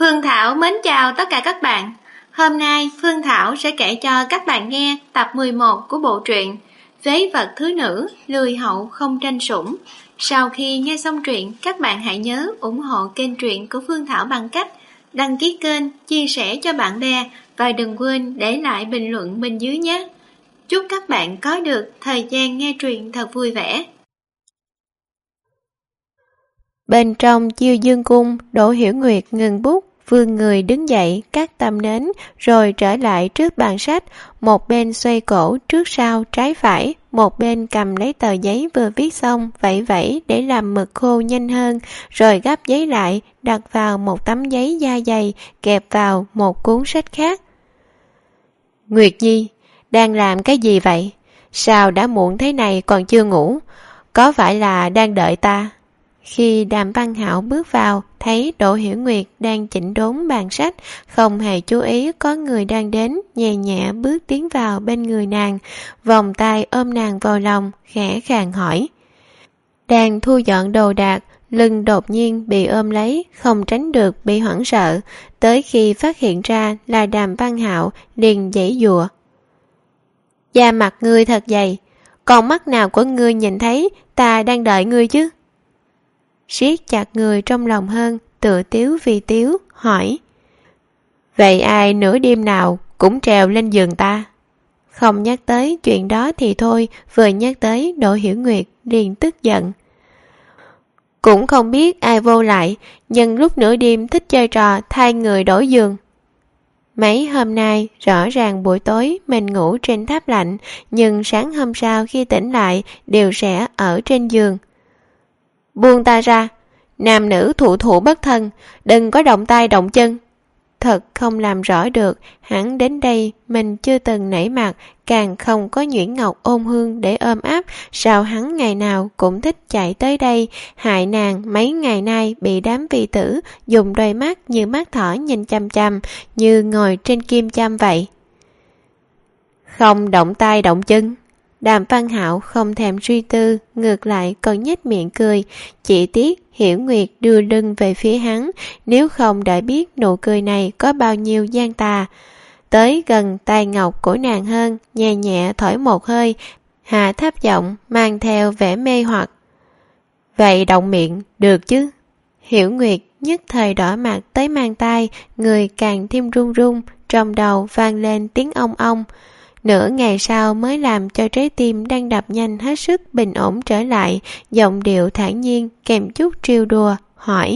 Phương Thảo mến chào tất cả các bạn. Hôm nay Phương Thảo sẽ kể cho các bạn nghe tập 11 của bộ truyện Phế vật thứ nữ, lười hậu không tranh sủng. Sau khi nghe xong truyện, các bạn hãy nhớ ủng hộ kênh truyện của Phương Thảo bằng cách đăng ký kênh, chia sẻ cho bạn bè và đừng quên để lại bình luận bên dưới nhé. Chúc các bạn có được thời gian nghe truyện thật vui vẻ. Bên trong Chiêu Dương Cung, Đỗ Hiểu Nguyệt ngừng bút, vươn người đứng dậy, cắt tăm nến, rồi trở lại trước bàn sách, một bên xoay cổ trước sau trái phải, một bên cầm lấy tờ giấy vừa viết xong, vẫy vẫy để làm mực khô nhanh hơn, rồi gấp giấy lại, đặt vào một tấm giấy da dày, kẹp vào một cuốn sách khác. Nguyệt Nhi, đang làm cái gì vậy? Sao đã muộn thế này còn chưa ngủ? Có phải là đang đợi ta? Khi Đàm Văn Hạo bước vào, thấy Đỗ Hiểu Nguyệt đang chỉnh đốn bàn sách, không hề chú ý có người đang đến, nhẹ nhẹ bước tiến vào bên người nàng, vòng tay ôm nàng vào lòng, khẽ khàng hỏi. Đang thu dọn đồ đạc, lưng đột nhiên bị ôm lấy, không tránh được bị hoảng sợ, tới khi phát hiện ra là Đàm Văn Hạo liền giãy giụa. Da mặt ngươi thật dày, còn mắt nào của ngươi nhìn thấy ta đang đợi ngươi chứ? Siết chặt người trong lòng hơn, tự tiếu vì tiếu, hỏi. Vậy ai nửa đêm nào cũng trèo lên giường ta? Không nhắc tới chuyện đó thì thôi, vừa nhắc tới Đỗ Hiểu Nguyệt liền tức giận. Cũng không biết ai vô lại, nhưng lúc nửa đêm thích chơi trò thay người đổi giường. Mấy hôm nay, rõ ràng buổi tối mình ngủ trên tháp lạnh, nhưng sáng hôm sau khi tỉnh lại đều sẽ ở trên giường. Buông ta ra, nam nữ thụ thụ bất thân, đừng có động tay động chân. Thật không làm rõ được, hẳn đến đây mình chưa từng nảy mặt, càng không có nhuyễn ngọc ôn hương để ôm áp, sao hắn ngày nào cũng thích chạy tới đây, hại nàng mấy ngày nay bị đám vi tử dùng đôi mắt như mắt thỏ nhìn chăm chăm, như ngồi trên kim châm vậy. Không động tay động chân. Đàm Văn Hạo không thèm suy tư, ngược lại còn nhếch miệng cười, chỉ tiếc Hiểu Nguyệt đưa lưng về phía hắn, nếu không đã biết nụ cười này có bao nhiêu gian tà. Tới gần tai ngọc của nàng hơn, nhẹ nhẹ thổi một hơi, hạ thấp giọng mang theo vẻ mê hoặc. Vậy động miệng, được chứ? Hiểu Nguyệt nhất thời đỏ mặt tới mang tai, người càng thêm run run, trong đầu vang lên tiếng ong ong. Nửa ngày sau mới làm cho trái tim đang đập nhanh hết sức bình ổn trở lại, giọng điệu thản nhiên kèm chút trêu đùa, hỏi.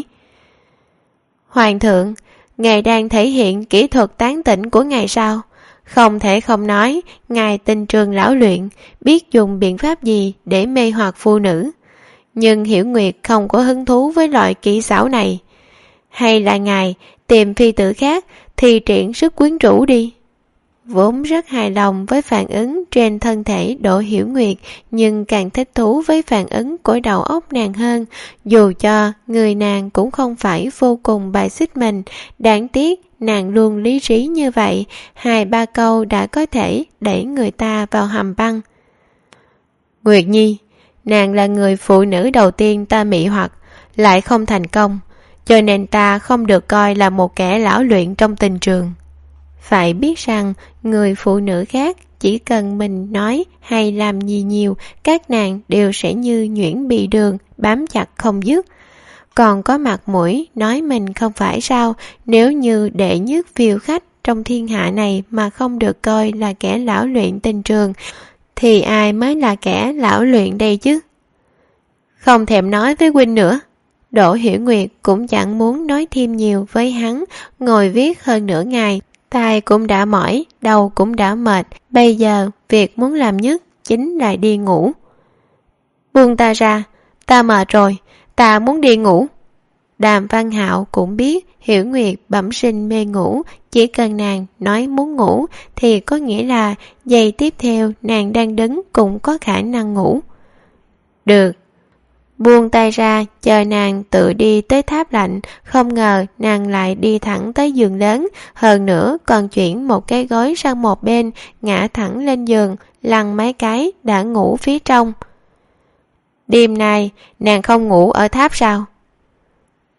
Hoàng thượng, ngài đang thể hiện kỹ thuật tán tỉnh của ngài sao? Không thể không nói, ngài tinh trường lão luyện, biết dùng biện pháp gì để mê hoặc phụ nữ. Nhưng Hiểu Nguyệt không có hứng thú với loại kỹ xảo này. Hay là ngài tìm phi tử khác thì triển sức quyến rũ đi. Vốn rất hài lòng với phản ứng trên thân thể Đỗ Hiểu Nguyệt, nhưng càng thích thú với phản ứng của đầu óc nàng hơn, dù cho người nàng cũng không phải vô cùng bài xích mình, đáng tiếc nàng luôn lý trí như vậy, 2-3 câu đã có thể đẩy người ta vào hầm băng. Nguyệt Nhi, nàng là người phụ nữ đầu tiên ta mị hoặc, lại không thành công, cho nên ta không được coi là một kẻ lão luyện trong tình trường. Phải biết rằng người phụ nữ khác chỉ cần mình nói hay làm gì nhiều, các nàng đều sẽ như nhuyễn bị đường, bám chặt không dứt. Còn có mặt mũi nói mình không phải sao, nếu như đệ nhất phiêu khách trong thiên hạ này mà không được coi là kẻ lão luyện tình trường, thì ai mới là kẻ lão luyện đây chứ? Không thèm nói với huynh nữa. Đỗ Hiểu Nguyệt cũng chẳng muốn nói thêm nhiều với hắn, ngồi viết hơn nửa ngày. Tai cũng đã mỏi, đầu cũng đã mệt, bây giờ việc muốn làm nhất chính là đi ngủ. Buông ta ra, ta mệt rồi, ta muốn đi ngủ. Đàm Văn Hạo cũng biết Hiểu Nguyệt bẩm sinh mê ngủ, chỉ cần nàng nói muốn ngủ thì có nghĩa là giây tiếp theo nàng đang đứng cũng có khả năng ngủ. Được. Buông tay ra, chờ nàng tự đi tới tháp lạnh, không ngờ nàng lại đi thẳng tới giường lớn, hơn nữa còn chuyển một cái gối sang một bên, ngã thẳng lên giường, lăn mấy cái đã ngủ phía trong. Đêm nay, nàng không ngủ ở tháp sao?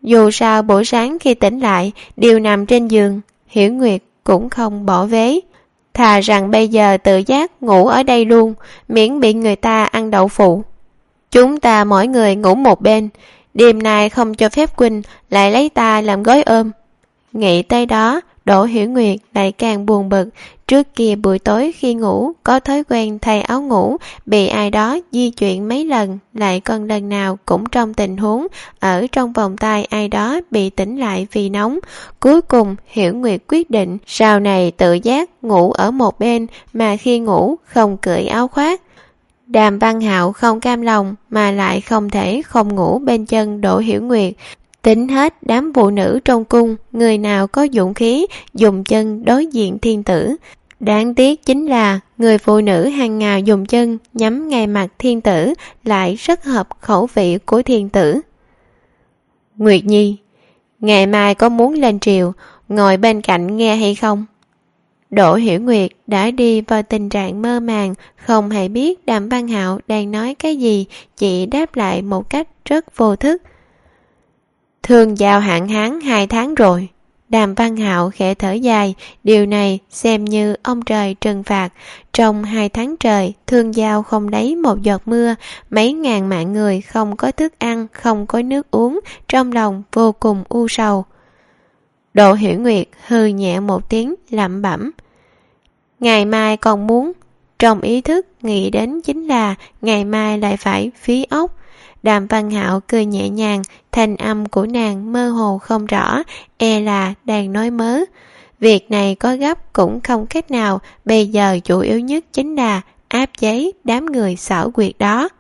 Dù sao buổi sáng khi tỉnh lại đều nằm trên giường, Hiểu Nguyệt cũng không bỏ vế. Thà rằng bây giờ tự giác ngủ ở đây luôn, miễn bị người ta ăn đậu phụ. Chúng ta mỗi người ngủ một bên, đêm nay không cho phép Quỳnh lại lấy ta làm gối ôm. Nghĩ tới đó, Đỗ Hiểu Nguyệt lại càng buồn bực. Trước kia buổi tối khi ngủ có thói quen thay áo ngủ, bị ai đó di chuyển mấy lần, lại còn lần nào cũng trong tình huống ở trong vòng tay ai đó bị tỉnh lại vì nóng. Cuối cùng Hiểu Nguyệt quyết định sau này tự giác ngủ ở một bên, mà khi ngủ không cởi áo khoác. Đàm Văn Hạo không cam lòng mà lại không thể không ngủ bên chân Đỗ Hiểu Nguyệt. Tính hết đám phụ nữ trong cung, người nào có dũng khí dùng chân đối diện thiên tử. Đáng tiếc chính là người phụ nữ hàng ngày dùng chân nhắm ngay mặt thiên tử lại rất hợp khẩu vị của thiên tử. Nguyệt Nhi, ngày mai có muốn lên triều ngồi bên cạnh nghe hay không? Đỗ Hiểu Nguyệt đã đi vào tình trạng mơ màng, không hề biết Đàm Văn Hạo đang nói cái gì, chỉ đáp lại một cách rất vô thức. Thương giao hạn hán 2 tháng rồi. Đàm Văn Hạo khẽ thở dài, điều này xem như ông trời trừng phạt. Trong 2 tháng trời, thương giao không lấy một giọt mưa, mấy ngàn mạng người không có thức ăn, không có nước uống, trong lòng vô cùng u sầu. Đỗ Hiểu Nguyệt hừ nhẹ một tiếng, lẩm bẩm. Ngày mai còn muốn, trong ý thức nghĩ đến chính là ngày mai lại phải phí ốc. Đàm Văn Hạo cười nhẹ nhàng, thanh âm của nàng mơ hồ không rõ, e là đang nói mớ. Việc này có gấp cũng không cách nào, bây giờ chủ yếu nhất chính là áp chế đám người xảo quyệt đó.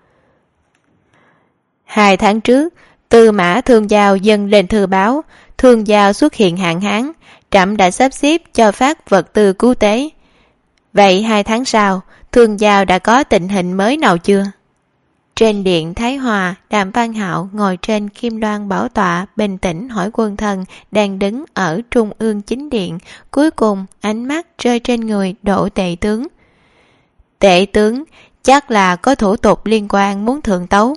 2 tháng trước, Tư Mã Thương Giao dâng lên thư báo, Thương Giao xuất hiện hạn hán, trẫm đã sắp xếp cho phát vật tư cứu tế. Vậy 2 tháng sau, Thương Giao đã có tình hình mới nào chưa? Trên điện Thái Hòa, Đàm Văn Hạo ngồi trên kim loan bảo tọa bình tĩnh hỏi quân thần đang đứng ở trung ương chính điện. Cuối cùng ánh mắt rơi trên người Đỗ Tể tướng. Tể tướng, chắc là có thủ tục liên quan muốn thượng tấu.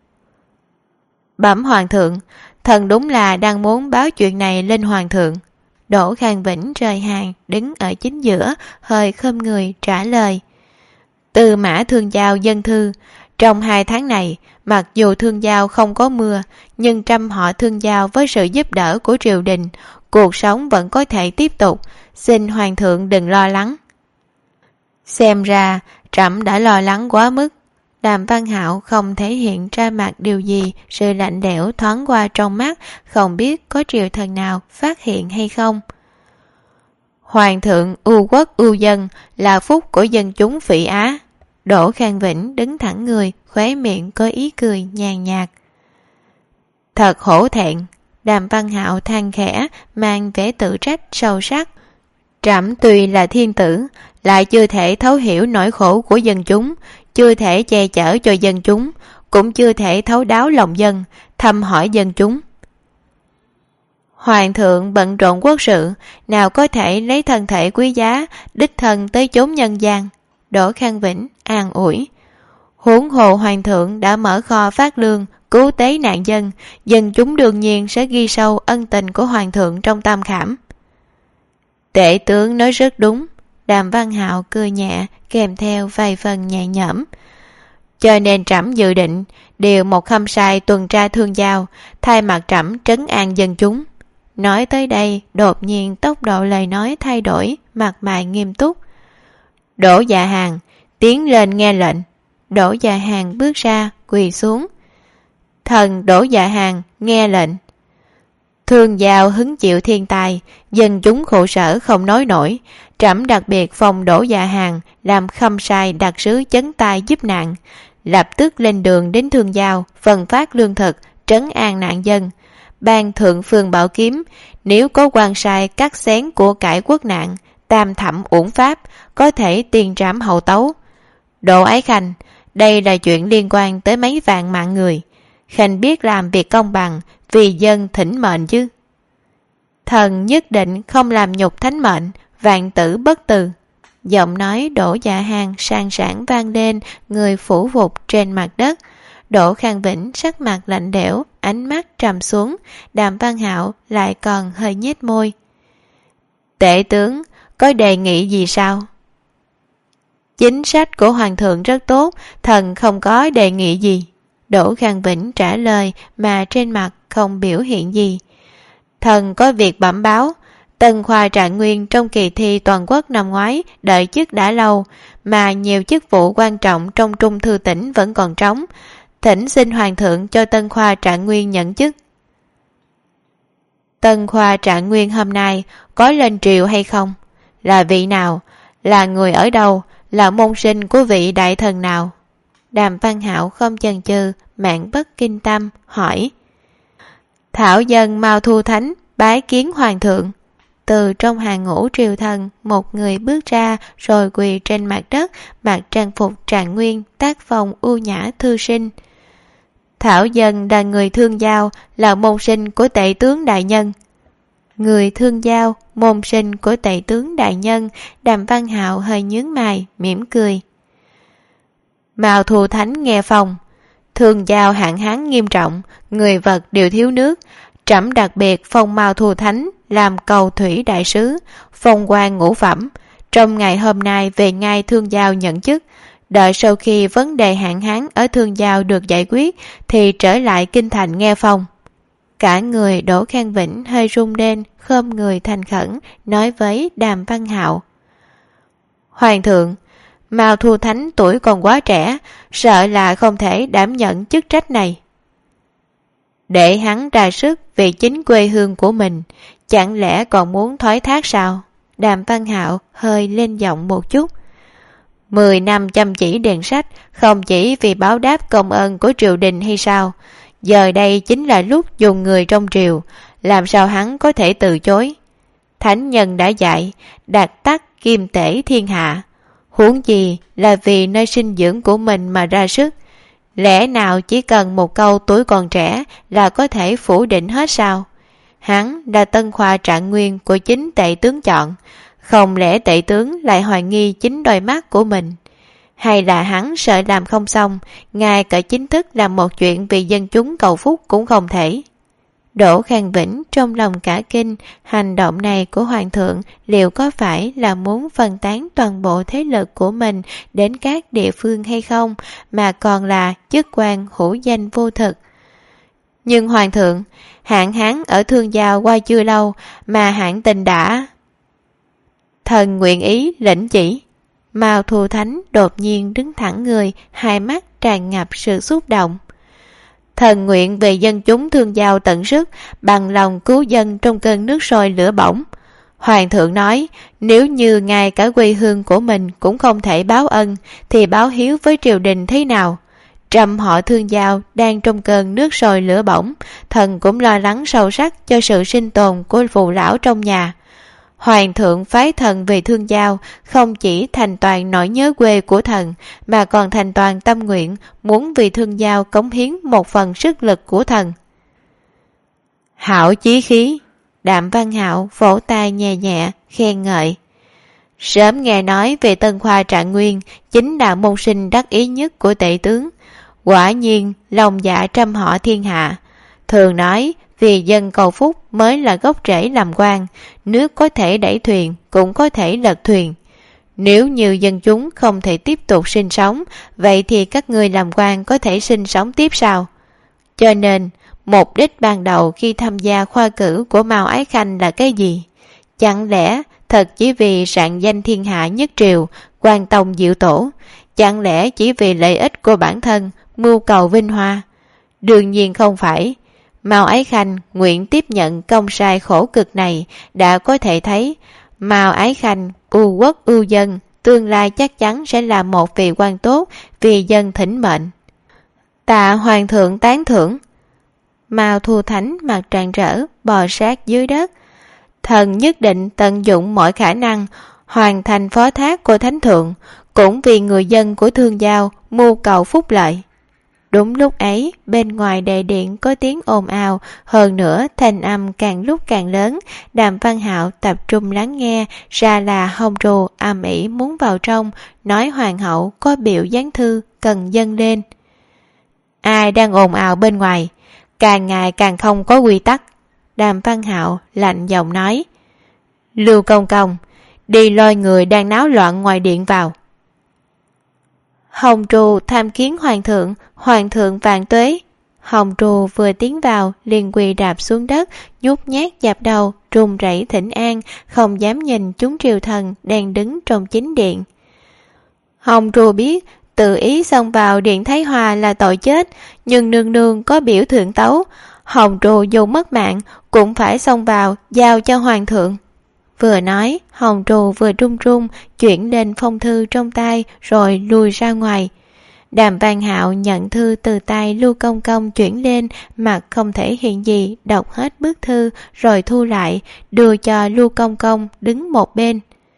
Bẩm hoàng thượng, thần đúng là đang muốn báo chuyện này lên hoàng thượng. Đỗ Khang Vĩnh rời hàng đứng ở chính giữa, hơi khom người trả lời. Tư Mã Thương Giao dân thư. Trong 2 tháng này, mặc dù Thương Giao không có mưa, nhưng trăm họ Thương Giao với sự giúp đỡ của triều đình, cuộc sống vẫn có thể tiếp tục, xin hoàng thượng đừng lo lắng. Xem ra, trẫm đã lo lắng quá mức. Đàm Văn Hạo không thể hiện ra mặt điều gì, sự lạnh lẽo thoáng qua trong mắt, không biết có triều thần nào phát hiện hay không. Hoàng thượng ưu quốc ưu dân là phúc của dân chúng Phỉ Á. Đỗ Khang Vĩnh đứng thẳng người, khóe miệng có ý cười nhàn nhạt. Thật hổ thẹn, Đàm Văn Hạo than khẽ, mang vẻ tự trách sâu sắc. Trẫm tuy là thiên tử, lại chưa thể thấu hiểu nỗi khổ của dân chúng, chưa thể che chở cho dân chúng, cũng chưa thể thấu đáo lòng dân, thăm hỏi dân chúng. Hoàng thượng bận rộn quốc sự, nào có thể lấy thân thể quý giá, đích thân tới chốn nhân gian. Đỗ Khang Vĩnh an ủi. Huống hồ hoàng thượng đã mở kho phát lương, cứu tế nạn dân, dân chúng đương nhiên sẽ ghi sâu ân tình của hoàng thượng trong tam khảm. Tể tướng nói rất đúng. Đàm Văn Hạo cười nhẹ, kèm theo vài phần nhẹ nhõm. Cho nên trẫm dự định điều một khâm sai tuần tra Thương Giao, thay mặt trẫm trấn an dân chúng. Nói tới đây, đột nhiên tốc độ lời nói thay đổi, mặt mày nghiêm túc. Đỗ Dạ Hàn tiến lên nghe lệnh. Đỗ Dạ Hàn bước ra, quỳ xuống. Thần Đỗ Dạ Hàn nghe lệnh. Thương Giao hứng chịu thiên tai, dân chúng khổ sở không nói nổi, trẫm đặc biệt phong Đỗ Dạ Hàn làm khâm sai đặc sứ chấn tai giúp nạn, lập tức lên đường đến Thương Giao phân phát lương thực, trấn an nạn dân. Ban thượng phương bảo kiếm, nếu có quan sai cắt xén của cải quốc nạn, tam thẩm uổng pháp, có thể tiền trảm hậu tấu. Đỗ Ái Khanh, đây là chuyện liên quan tới mấy vạn mạng người. Khanh biết làm việc công bằng, vì dân thỉnh mệnh chứ. Thần nhất định không làm nhục thánh mệnh, vạn tử bất từ. Giọng nói Đỗ Dạ Hàn sang sảng vang lên, người phủ phục trên mặt đất. Đỗ Khang Vĩnh sắc mặt lạnh lẽo, ánh mắt trầm xuống. Đàm Văn Hạo lại còn hơi nhếch môi. Tể tướng có đề nghị gì sao? Chính sách của hoàng thượng rất tốt, thần không có đề nghị gì. Đỗ Khang Vĩnh trả lời mà trên mặt không biểu hiện gì. Thần có việc bẩm báo. Tân khoa Trạng Nguyên trong kỳ thi toàn quốc năm ngoái đợi chức đã lâu, mà nhiều chức vụ quan trọng trong Trung Thư tỉnh vẫn còn trống. Thỉnh xin hoàng thượng cho Tân khoa Trạng Nguyên nhận chức. Tân khoa Trạng Nguyên hôm nay có lên triều hay không? Là vị nào? Là người ở đâu? Là môn sinh của vị đại thần nào? Đàm Văn Hạo không chần chừ, Mạn Bất Kinh Tâm hỏi. Thảo dân Mao Thu Thánh bái kiến hoàng thượng. Từ trong hàng ngũ triều thần, một người bước ra rồi quỳ trên mặt đất, mặc trang phục Trạng Nguyên, tác phong ưu nhã thư sinh. Thảo dân là người Thương Giao, là môn sinh của Tể tướng đại nhân. Người Thương Giao, môn sinh của Tể tướng đại nhân. Đàm Văn Hạo hơi nhướng mày, mỉm cười. Mao Thu Thánh nghe phong. Thương Giao hạn hán nghiêm trọng, người vật đều thiếu nước. Trẫm đặc biệt phong Mao Thu Thánh làm cầu thủy đại sứ, phong quan ngũ phẩm. Trong ngày hôm nay về ngay Thương Giao nhận chức. Đợi sau khi vấn đề hạn hán ở Thương Giao được giải quyết thì trở lại kinh thành nghe phong. Cả người Đỗ Khang Vĩnh hơi run lên, khom người thành khẩn, nói với Đàm Văn Hạo. Hoàng thượng, Mao Thu Thánh tuổi còn quá trẻ, sợ là không thể đảm nhận chức trách này. Để hắn ra sức vì chính quê hương của mình, chẳng lẽ còn muốn thoái thác sao? Đàm Văn Hạo hơi lên giọng một chút. 10 năm chăm chỉ đèn sách, không chỉ vì báo đáp công ơn của triều đình hay sao? Giờ đây chính là lúc dùng người trong triều, làm sao hắn có thể từ chối? Thánh nhân đã dạy, đạt tắc kim tể thiên hạ. Huống gì là vì nơi sinh dưỡng của mình mà ra sức. Lẽ nào chỉ cần một câu tuổi còn trẻ là có thể phủ định hết sao? Hắn là Tân khoa Trạng Nguyên của chính Tể tướng chọn. Không lẽ Tể tướng lại hoài nghi chính đôi mắt của mình? Hay là hắn sợ làm không xong, ngay cả chính thức làm một chuyện vì dân chúng cầu phúc cũng không thể? Đỗ Khang Vĩnh trong lòng cả kinh, hành động này của hoàng thượng liệu có phải là muốn phân tán toàn bộ thế lực của mình đến các địa phương hay không, mà còn là chức quan hữu danh vô thực. Nhưng hoàng thượng, hạn hán ở Thương Giao qua chưa lâu mà hạn tình đã... Thần nguyện ý lĩnh chỉ. Mao Thu Thánh đột nhiên đứng thẳng người, hai mắt tràn ngập sự xúc động. Thần nguyện về dân chúng Thương Giao tận sức, bằng lòng cứu dân trong cơn nước sôi lửa bỏng. Hoàng thượng nói, nếu như ngay cả quê hương của mình cũng không thể báo ân, thì báo hiếu với triều đình thế nào? Trăm họ Thương Giao đang trong cơn nước sôi lửa bỏng, thần cũng lo lắng sâu sắc cho sự sinh tồn của phụ lão trong nhà. Hoàng thượng phái thần về Thương Giao, không chỉ thành toàn nỗi nhớ quê của thần, mà còn thành toàn tâm nguyện muốn vì Thương Giao cống hiến một phần sức lực của thần. Hảo chí khí. Đàm Văn Hạo vỗ tay nhẹ nhẹ, khen ngợi. Sớm nghe nói về Tân khoa Trạng Nguyên, chính là môn sinh đắc ý nhất của Tể tướng. Quả nhiên lòng dạ trăm họ thiên hạ. Thường nói, vì dân cầu phúc mới là gốc rễ làm quan, nước có thể đẩy thuyền cũng có thể lật thuyền. Nếu như dân chúng không thể tiếp tục sinh sống, vậy thì các người làm quan có thể sinh sống tiếp sao? Cho nên, mục đích ban đầu khi tham gia khoa cử của Mao Ái Khanh là cái gì? Chẳng lẽ thật chỉ vì rạng danh thiên hạ nhất triều, quan tông diệu tổ? Chẳng lẽ chỉ vì lợi ích của bản thân, mưu cầu vinh hoa? Đương nhiên không phải. Mao Ái Khanh nguyện tiếp nhận công sai khổ cực này, đã có thể thấy Mao Ái Khanh ưu quốc ưu dân, tương lai chắc chắn sẽ là một vị quan tốt vì dân thỉnh mệnh. Tạ hoàng thượng tán thưởng. Mao Thu Thánh mặt tràn rỡ bò sát dưới đất. Thần nhất định tận dụng mọi khả năng hoàn thành phó thác của thánh thượng, cũng vì người dân của Thương Giao mưu cầu phúc lợi. Đúng lúc ấy, bên ngoài đại điện có tiếng ồn ào, hơn nữa thanh âm càng lúc càng lớn. Đàm Văn Hạo tập trung lắng nghe, ra là hông trù ầm ĩ muốn vào trong, nói hoàng hậu có biểu giáng thư cần dâng lên. Ai đang ồn ào bên ngoài, càng ngày càng không có quy tắc. Đàm Văn Hạo lạnh giọng nói. Lưu Công Công, đi lôi người đang náo loạn ngoài điện vào. Hồng Trù tham kiến hoàng thượng vạn tuế. Hồng Trù vừa tiến vào liền quỳ đạp xuống đất, nhút nhát dập đầu, run rẩy thỉnh an, không dám nhìn chúng triều thần đang đứng trong chính điện. Hồng Trù biết tự ý xông vào điện Thái Hòa là tội chết, nhưng nương nương có biểu thượng tấu, Hồng Trù dù mất mạng cũng phải xông vào giao cho hoàng thượng. Vừa nói, Hồng Trù vừa run run chuyển lên phong thư trong tay rồi lùi ra ngoài. Đàm Văn Hạo nhận thư từ tay Lưu Công Công chuyển lên, mặt không thể hiện gì, đọc hết bức thư rồi thu lại, đưa cho Lưu Công Công đứng một bên.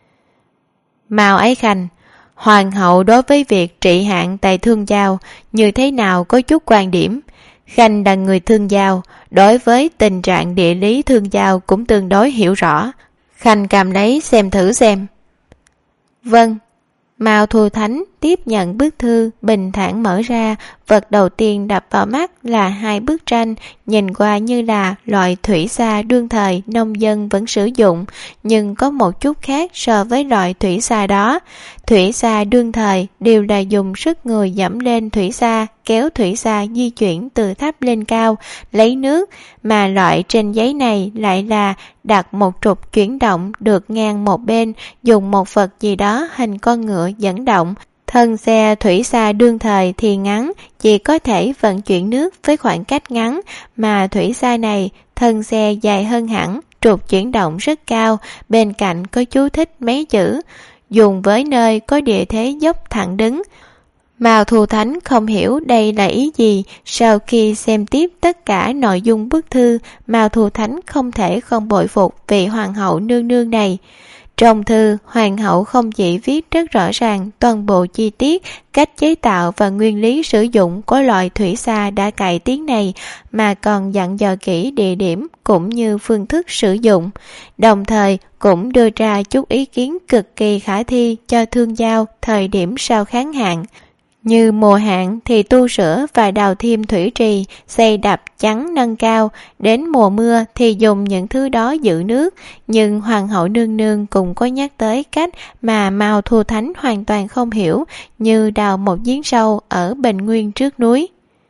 Mao Ái Khanh, hoàng hậu đối với việc trị hạn tại Thương Giao như thế nào có chút quan điểm. Khanh là người Thương Giao, đối với tình trạng địa lý Thương Giao cũng tương đối hiểu rõ. Khanh cầm lấy xem thử xem. Vâng. Mao Thu Thánh tiếp nhận bức thư, bình thản mở ra, vật đầu tiên đập vào mắt là hai bức tranh, nhìn qua như là loại thủy xa đương thời nông dân vẫn sử dụng, nhưng có một chút khác so với loại thủy xa đó. Thủy xa đương thời đều là dùng sức người dẫm lên thủy xa, kéo thủy xa di chuyển từ thấp lên cao, lấy nước, mà loại trên giấy này lại là đặt một trục chuyển động được ngang một bên, dùng một vật gì đó hình con ngựa dẫn động. Thân xe thủy xa đương thời thì ngắn, chỉ có thể vận chuyển nước với khoảng cách ngắn, mà thủy xa này thân xe dài hơn hẳn, trục chuyển động rất cao, bên cạnh có chú thích mấy chữ, dùng với nơi có địa thế dốc thẳng đứng. Mao Thu Thánh không hiểu đây là ý gì, sau khi xem tiếp tất cả nội dung bức thư, Mao Thu Thánh không thể không bội phục vị hoàng hậu nương nương này. Trong thư, hoàng hậu không chỉ viết rất rõ ràng toàn bộ chi tiết, cách chế tạo và nguyên lý sử dụng của loại thủy xa đã cải tiến này, mà còn dặn dò kỹ địa điểm cũng như phương thức sử dụng. Đồng thời cũng đưa ra chút ý kiến cực kỳ khả thi cho Thương Giao thời điểm sau kháng hạn. Như mùa hạn thì tu sửa và đào thêm thủy trì, xây đập chắn nâng cao, đến mùa mưa thì dùng những thứ đó giữ nước. Nhưng hoàng hậu nương nương cũng có nhắc tới cách mà Mao Thu Thánh hoàn toàn không hiểu, như đào một giếng sâu ở Bình Nguyên trước núi.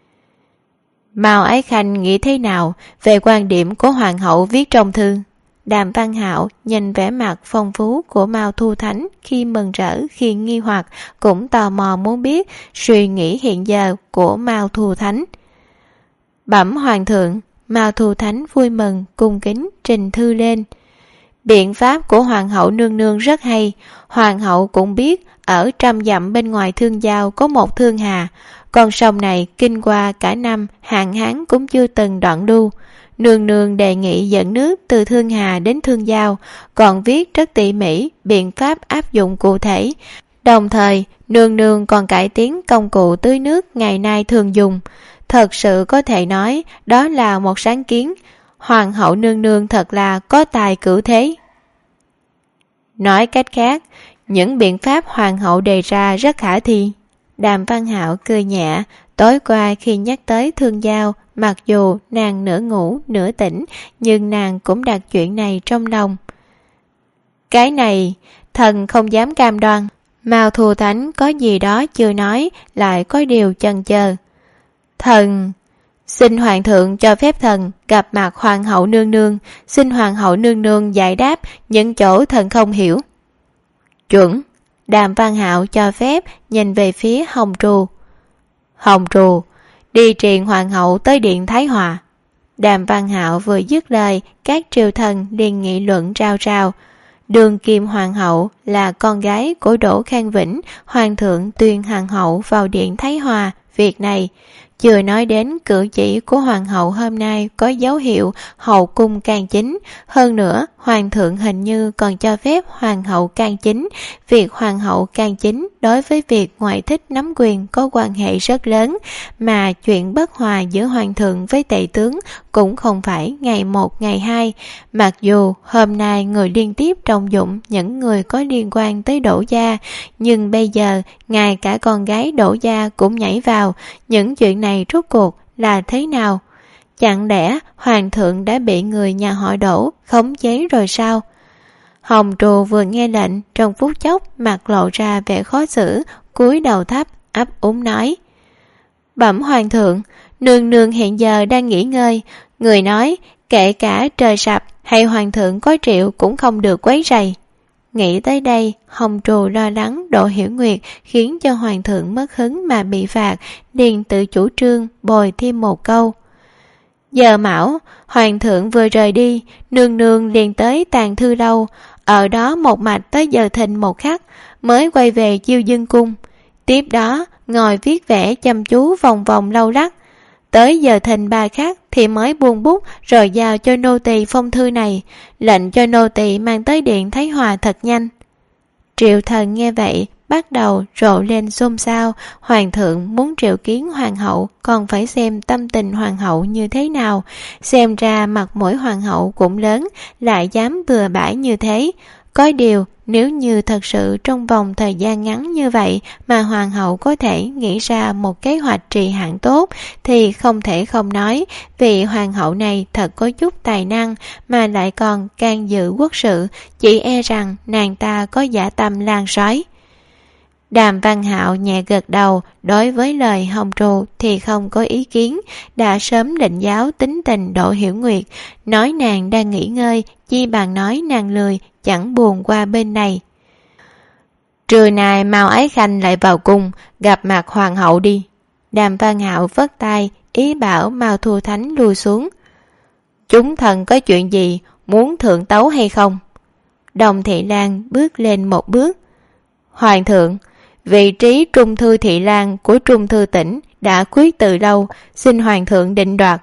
Mao Ái Khanh nghĩ thế nào về quan điểm của hoàng hậu viết trong thư? Đàm Văn Hạo nhìn vẻ mặt phong phú của Mao Thu Thánh, khi mừng rỡ khi nghi hoặc, cũng tò mò muốn biết suy nghĩ hiện giờ của Mao Thu Thánh. Bẩm hoàng thượng, Mao Thu Thánh vui mừng cung kính trình thư lên. Biện pháp của hoàng hậu nương nương rất hay, hoàng hậu cũng biết ở 100 dặm bên ngoài Thương Giao có một Thương Hà, con sông này kinh qua cả năm hạn hán cũng chưa từng đoạn đu. Nương nương đề nghị dẫn nước từ Thương Hà đến Thương Giao, còn viết rất tỉ mỉ biện pháp áp dụng cụ thể. Đồng thời, nương nương còn cải tiến công cụ tưới nước ngày nay thường dùng. Thật sự có thể nói đó là một sáng kiến. Hoàng hậu nương nương thật là có tài cử thế. Nói cách khác, những biện pháp hoàng hậu đề ra rất khả thi. Đàm Văn Hạo cười nhẹ. Tối qua khi nhắc tới Thương Giao, mặc dù nàng nửa ngủ nửa tỉnh, nhưng nàng cũng đặt chuyện này trong lòng. Cái này thần không dám cam đoan. Mao Thu Thánh có gì đó chưa nói, lại có điều chần chờ. Thần xin hoàng thượng cho phép thần gặp mặt hoàng hậu nương nương, xin hoàng hậu nương nương giải đáp những chỗ thần không hiểu. Chuẩn. Đàm Văn Hạo cho phép, nhìn về phía Hồng Trù. Hồng Trù, đi truyền hoàng hậu tới điện Thái Hòa. Đàm Văn Hạo vừa dứt lời, các triều thần liền nghị luận rao rao. Đường Kim hoàng hậu là con gái của Đỗ Khang Vĩnh, hoàng thượng tuyên hoàng hậu vào điện Thái Hòa. Việc này chưa nói đến cử chỉ của hoàng hậu hôm nay có dấu hiệu hậu cung can chính. Hơn nữa, hoàng thượng hình như còn cho phép hoàng hậu can chính. Việc hoàng hậu can chính đối với việc ngoại thích nắm quyền có quan hệ rất lớn, mà chuyện bất hòa giữa hoàng thượng với tể tướng cũng không phải ngày một ngày hai. Mặc dù hôm nay người liên tiếp trọng dụng những người có liên quan tới Đỗ gia, nhưng bây giờ ngay cả con gái Đỗ gia cũng nhảy vào. Những chuyện này rốt cuộc là thế nào? Chẳng lẽ hoàng thượng đã bị người nhà họ Đỗ khống chế rồi sao? Hồng Trù vừa nghe lệnh, trong phút chốc mặt lộ ra vẻ khó xử, cúi đầu thấp, ấp úng nói: Bẩm hoàng thượng, nương nương hiện giờ đang nghỉ ngơi. Người nói kể cả trời sập hay hoàng thượng có triệu cũng không được quấy rầy. Nghĩ tới đây, Hồng Trù lo lắng Đỗ Hiểu Nguyệt khiến cho hoàng thượng mất hứng mà bị phạt, liền tự chủ trương bồi thêm một câu: Giờ mão, hoàng thượng vừa rời đi, nương nương liền tới Tàng Thư Lâu, ở đó một mạch tới giờ thìn một khắc, mới quay về Chiêu Dương Cung. Tiếp đó, ngồi viết vẽ chăm chú vòng vòng lâu lắc. Tới giờ thìn 3 khắc thì mới buông bút rồi giao cho nô tỳ phong thư này, lệnh cho nô tỳ mang tới điện Thái Hòa thật nhanh. Triệu thần nghe vậy, bắt đầu rộ lên xôn xao. Hoàng thượng muốn triệu kiến hoàng hậu, còn phải xem tâm tình hoàng hậu như thế nào. Xem ra mặt mũi hoàng hậu cũng lớn, lại dám bừa bãi như thế. Có điều, nếu như thật sự trong vòng thời gian ngắn như vậy mà hoàng hậu có thể nghĩ ra một kế hoạch trì hạn tốt, thì không thể không nói vị hoàng hậu này thật có chút tài năng, mà lại còn can dự quốc sự, chỉ e rằng nàng ta có dã tâm lan sói. Đàm Văn Hạo nhẹ gật đầu, đối với lời Hồng Trù thì không có ý kiến, đã sớm định giáo tính tình Đỗ Hiểu Nguyệt, nói nàng đang nghỉ ngơi, chi bằng nói nàng lười, chẳng buồn qua bên này. Trưa nay Mao Ái Khanh lại vào cung, gặp mặt hoàng hậu đi. Đàm Văn Hạo vất tay, ý bảo Mao Thu Thánh lui xuống. Chúng thần có chuyện gì, muốn thượng tấu hay không? Đồng Thị Lan bước lên một bước. Hoàng thượng, vị trí Trung Thư Thị Lan của Trung Thư tỉnh đã quyết từ lâu, xin hoàng thượng định đoạt.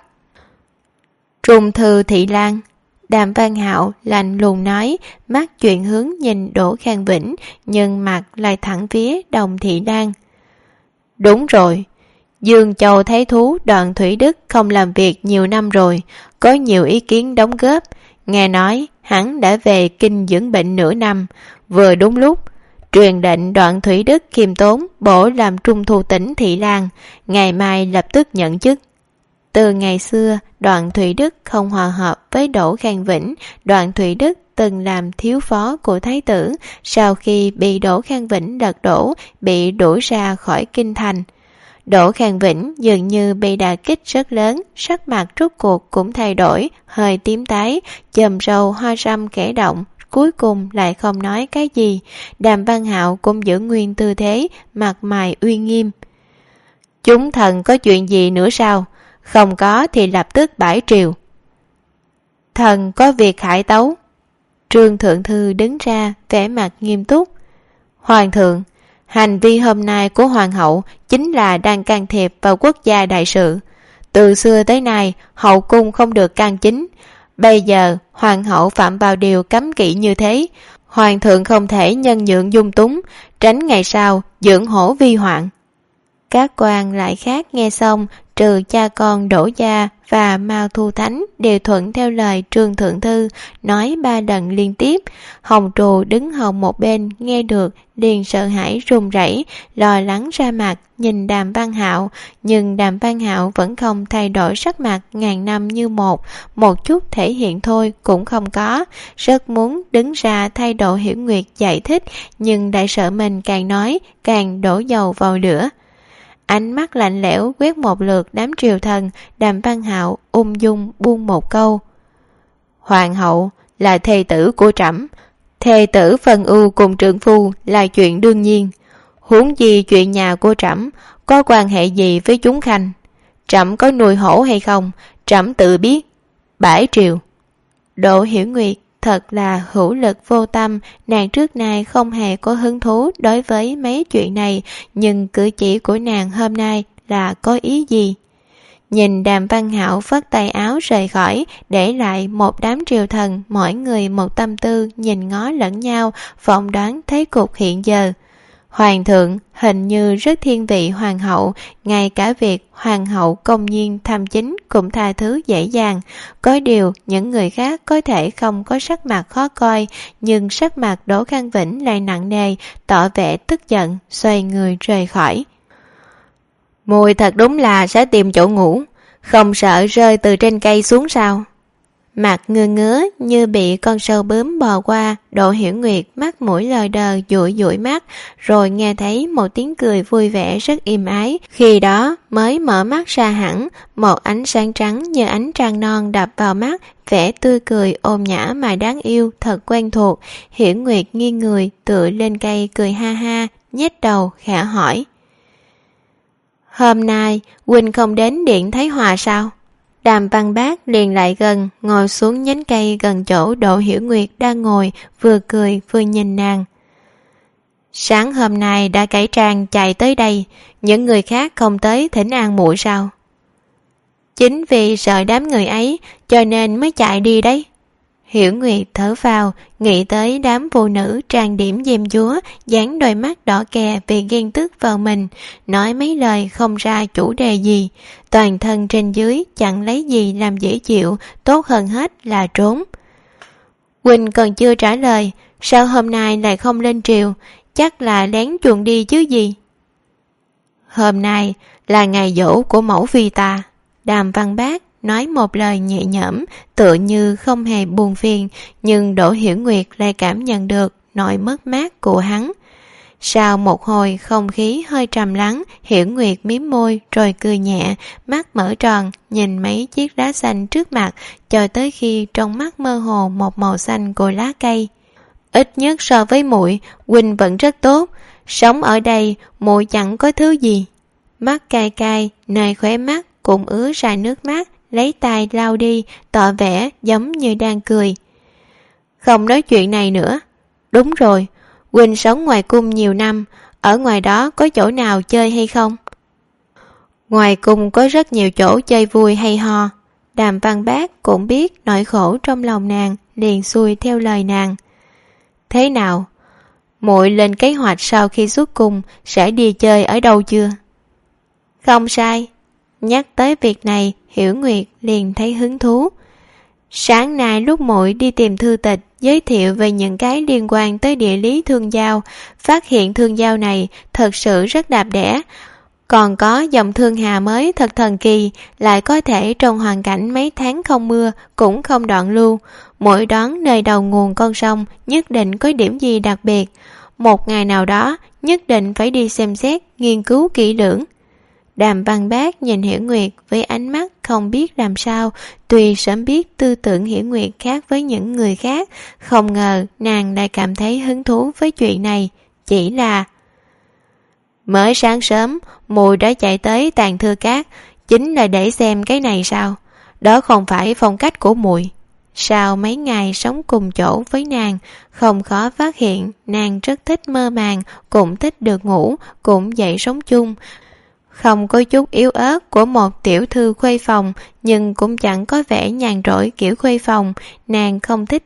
Trung Thư Thị Lan. Đàm Văn Hạo lạnh lùng nói, mắt chuyển hướng nhìn Đỗ Khang Vĩnh, nhưng mặt lại thẳng phía Đồng Thị Lan. Đúng rồi, Dương Châu Thái Thú Đoạn Thủy Đức không làm việc nhiều năm rồi, có nhiều ý kiến đóng góp. Nghe nói hắn đã về kinh dưỡng bệnh nửa năm, vừa đúng lúc truyền lệnh Đoạn Thủy Đức khiêm tốn bổ làm Trung Thu tỉnh Thị Lan, ngày mai lập tức nhận chức. Từ ngày xưa, Đoạn Thủy Đức không hòa hợp với Đỗ Khang Vĩnh. Đoạn Thủy Đức từng làm thiếu phó của thái tử, sau khi bị Đỗ Khang Vĩnh lật đổ, bị đuổi ra khỏi kinh thành. Đỗ Khang Vĩnh dường như bị đả kích rất lớn, sắc mặt rốt cuộc cũng thay đổi, hơi tím tái, chòm râu hoa râm khẽ động, cuối cùng lại không nói cái gì. Đàm Văn Hạo cũng giữ nguyên tư thế, mặt mày uy nghiêm. Chúng thần có chuyện gì nữa sao? Không có thì lập tức bãi triều. Thần có việc khải tấu. Trương Thượng Thư đứng ra, vẻ mặt nghiêm túc. Hoàng thượng, hành vi hôm nay của hoàng hậu chính là đang can thiệp vào quốc gia đại sự. Từ xưa tới nay, hậu cung không được can chính. Bây giờ, hoàng hậu phạm vào điều cấm kỵ như thế. Hoàng thượng không thể nhân nhượng dung túng, tránh ngày sau dưỡng hổ vi hoạn. Các quan lại khác nghe xong, trừ cha con Đỗ Gia và Mao Thu Thánh đều thuận theo lời Trương Thượng Thư, nói 3 lần liên tiếp. Hồng Trù đứng hầu một bên nghe được, liền sợ hãi run rẩy, lo lắng ra mặt nhìn Đàm Văn Hạo, nhưng Đàm Văn Hạo vẫn không thay đổi sắc mặt ngàn năm như một chút thể hiện thôi cũng không có. Rất muốn đứng ra thay Đỗ Hiểu Nguyệt giải thích, nhưng đại sợ mình càng nói càng đổ dầu vào lửa. Ánh mắt lạnh lẽo quét một lượt đám triều thần, Đàm Văn Hạo ung dung buông một câu. Hoàng hậu là thê tử của trẫm, thê tử phân ưu cùng trượng phu là chuyện đương nhiên. Huống gì chuyện nhà của trẫm có quan hệ gì với chúng khanh? Trẫm có nuôi hổ hay không, trẫm tự biết. Bãi triều. Đỗ Hiểu Nguyệt thật là hữu lực vô tâm, nàng trước nay không hề có hứng thú đối với mấy chuyện này, nhưng cử chỉ của nàng hôm nay là có ý gì? Nhìn Đàm Văn Hạo phất tay áo rời khỏi, để lại một đám triều thần, mỗi người một tâm tư nhìn ngó lẫn nhau, phỏng đoán thế cục hiện giờ. Hoàng thượng hình như rất thiên vị hoàng hậu, ngay cả việc hoàng hậu công nhiên tham chính cũng tha thứ dễ dàng. Có điều những người khác có thể không có sắc mặt khó coi, nhưng sắc mặt Đỗ Khang Vĩnh lại nặng nề, tỏ vẻ tức giận, xoay người rời khỏi. Muội thật đúng là sẽ tìm chỗ ngủ, không sợ rơi từ trên cây xuống sao? Mặt ngơ ngứa như bị con sâu bướm bò qua, Đỗ Hiểu Nguyệt mắt mũi lờ đờ dụi dụi mắt, rồi nghe thấy một tiếng cười vui vẻ rất êm ái. Khi đó mới mở mắt ra hẳn, một ánh sáng trắng như ánh trăng non đập vào mắt, vẻ tươi cười ôn nhã mà đáng yêu thật quen thuộc. Hiểu Nguyệt nghiêng người tựa lên cây cười ha ha, nhếch đầu khẽ hỏi: Hôm nay huynh không đến Điện Thái Hòa sao? Đàm Văn Bác liền lại gần, ngồi xuống nhánh cây gần chỗ Đỗ Hiểu Nguyệt đang ngồi, vừa cười vừa nhìn nàng. Sáng hôm nay đã cải trang chạy tới đây, những người khác không tới thỉnh an muội sao? Chính vì sợ đám người ấy cho nên mới chạy đi đấy. Hiểu Nguyệt thở vào, nghĩ tới đám phụ nữ trang điểm diêm dúa, dán đôi mắt đỏ kè vì ghen tức vào mình, nói mấy lời không ra chủ đề gì, toàn thân trên dưới chẳng lấy gì làm dễ chịu, tốt hơn hết là trốn. Huynh còn chưa trả lời, sao hôm nay lại không lên triều, chắc là lén chuồn đi chứ gì? Hôm nay là ngày giỗ của mẫu phi ta. Đàm Văn Bác nói một lời nhẹ nhõm, tựa như không hề buồn phiền, nhưng Đỗ Hiểu Nguyệt lại cảm nhận được nỗi mất mát của hắn. Sau một hồi không khí hơi trầm lắng, Hiểu Nguyệt mím môi rồi cười nhẹ, mắt mở tròn nhìn mấy chiếc lá xanh trước mặt, cho tới khi trong mắt mơ hồ một màu xanh của lá cây. Ít nhất so với muội, huynh vẫn rất tốt, sống ở đây muội chẳng có thứ gì. Mắt cay cay, nơi khóe mắt cũng ứa ra nước mắt, lấy tay lau đi, tỏ vẻ giống như đang cười. Không nói chuyện này nữa. Đúng rồi, huynh sống ngoài cung nhiều năm, ở ngoài đó có chỗ nào chơi hay không? Ngoài cung có rất nhiều chỗ chơi vui hay ho. Đàm Văn Bác cũng biết nỗi khổ trong lòng nàng, liền xuôi theo lời nàng. Thế nào? Muội lên kế hoạch sau khi xuất cung sẽ đi chơi ở đâu chưa? Không sai. Nhắc tới việc này, Hiểu Nguyệt liền thấy hứng thú. Sáng nay lúc muội đi tìm thư tịch giới thiệu về những cái liên quan tới địa lý Thương Giao, phát hiện Thương Giao này thật sự rất đạp đẻ. Còn có dòng Thương Hà mới thật thần kỳ, lại có thể trong hoàn cảnh mấy tháng không mưa cũng không đoạn lưu. Mỗi đoán nơi đầu nguồn con sông nhất định có điểm gì đặc biệt. Một ngày nào đó nhất định phải đi xem xét, nghiên cứu kỹ lưỡng. Đàm Văn Bác nhìn Hiểu Nguyệt với ánh mắt không biết làm sao, tuy sớm biết tư tưởng Hiểu Nguyệt khác với những người khác, không ngờ nàng lại cảm thấy hứng thú với chuyện này, chỉ là... Mới sáng sớm, muội đã chạy tới Tàng Thư Các, chính là để xem cái này sao? Đó không phải phong cách của muội. Sau mấy ngày sống cùng chỗ với nàng, không khó phát hiện nàng rất thích mơ màng, cũng thích được ngủ, cũng dậy sống chung. Không có chút yếu ớt của một tiểu thư khuê phòng, nhưng cũng chẳng có vẻ nhàn rỗi kiểu khuê phòng. Nàng không thích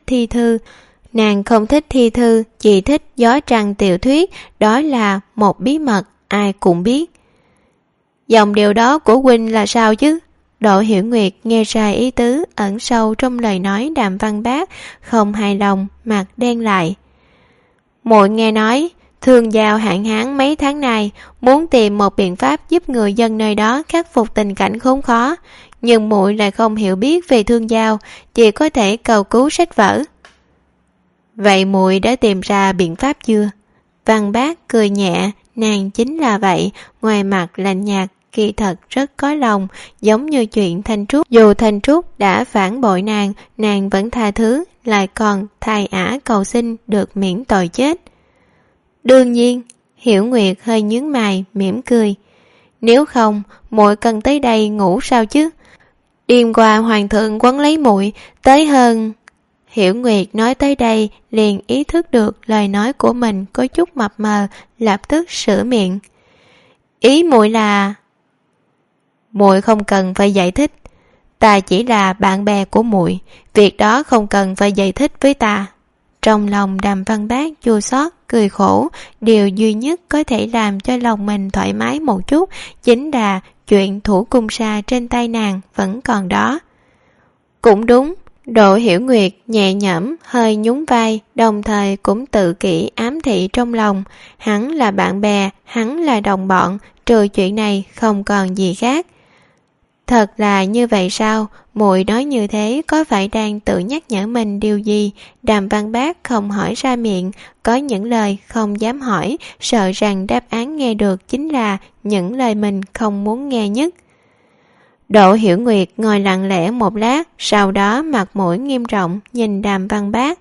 thi thư, chỉ thích gió trăng tiểu thuyết, đó là một bí mật ai cũng biết. Dòng điều đó của huynh là sao chứ? Đỗ Hiểu Nguyệt nghe ra ý tứ ẩn sâu trong lời nói Đàm Văn Bác, không hài lòng, mặt đen lại. Muội nghe nói Thương Giao hạn hán mấy tháng nay, muốn tìm một biện pháp giúp người dân nơi đó khắc phục tình cảnh khốn khó, nhưng muội lại không hiểu biết về Thương Giao, chỉ có thể cầu cứu sách vở. Vậy muội đã tìm ra biện pháp chưa? Văn Bác cười nhẹ, nàng chính là vậy, ngoài mặt lạnh nhạt, kỳ thật rất có lòng, giống như chuyện Thanh Trúc. Dù Thanh Trúc đã phản bội nàng vẫn tha thứ, lại còn thai ả cầu xin được miễn tội chết. Đương nhiên, Hiểu Nguyệt hơi nhướng mày, mỉm cười. Nếu không, muội cần tới đây ngủ sao chứ? Đêm qua hoàng thượng quấn lấy muội tới hơn... Hiểu Nguyệt nói tới đây liền ý thức được lời nói của mình có chút mập mờ, lập tức sửa miệng. Ý muội là... Muội không cần phải giải thích, ta chỉ là bạn bè của muội, việc đó không cần phải giải thích với ta. Trong lòng Đàm Văn Bác chua xót cười khổ. Điều duy nhất có thể làm cho lòng mình thoải mái một chút chính là chuyện thủ cung sa trên tay nàng vẫn còn đó. Cũng đúng, Đỗ Hiểu Nguyệt nhẹ nhõm hơi nhún vai, đồng thời cũng tự kỷ ám thị trong lòng. Hắn là bạn bè, hắn là đồng bọn, trừ chuyện này không còn gì khác. Thật là như vậy sao? Muội nói như thế có phải đang tự nhắc nhở mình điều gì? Đàm Văn Bác không hỏi ra miệng, có những lời không dám hỏi, sợ rằng đáp án nghe được chính là những lời mình không muốn nghe nhất. Đỗ Hiểu Nguyệt ngồi lặng lẽ một lát, sau đó mặt mũi nghiêm trọng nhìn Đàm Văn Bác.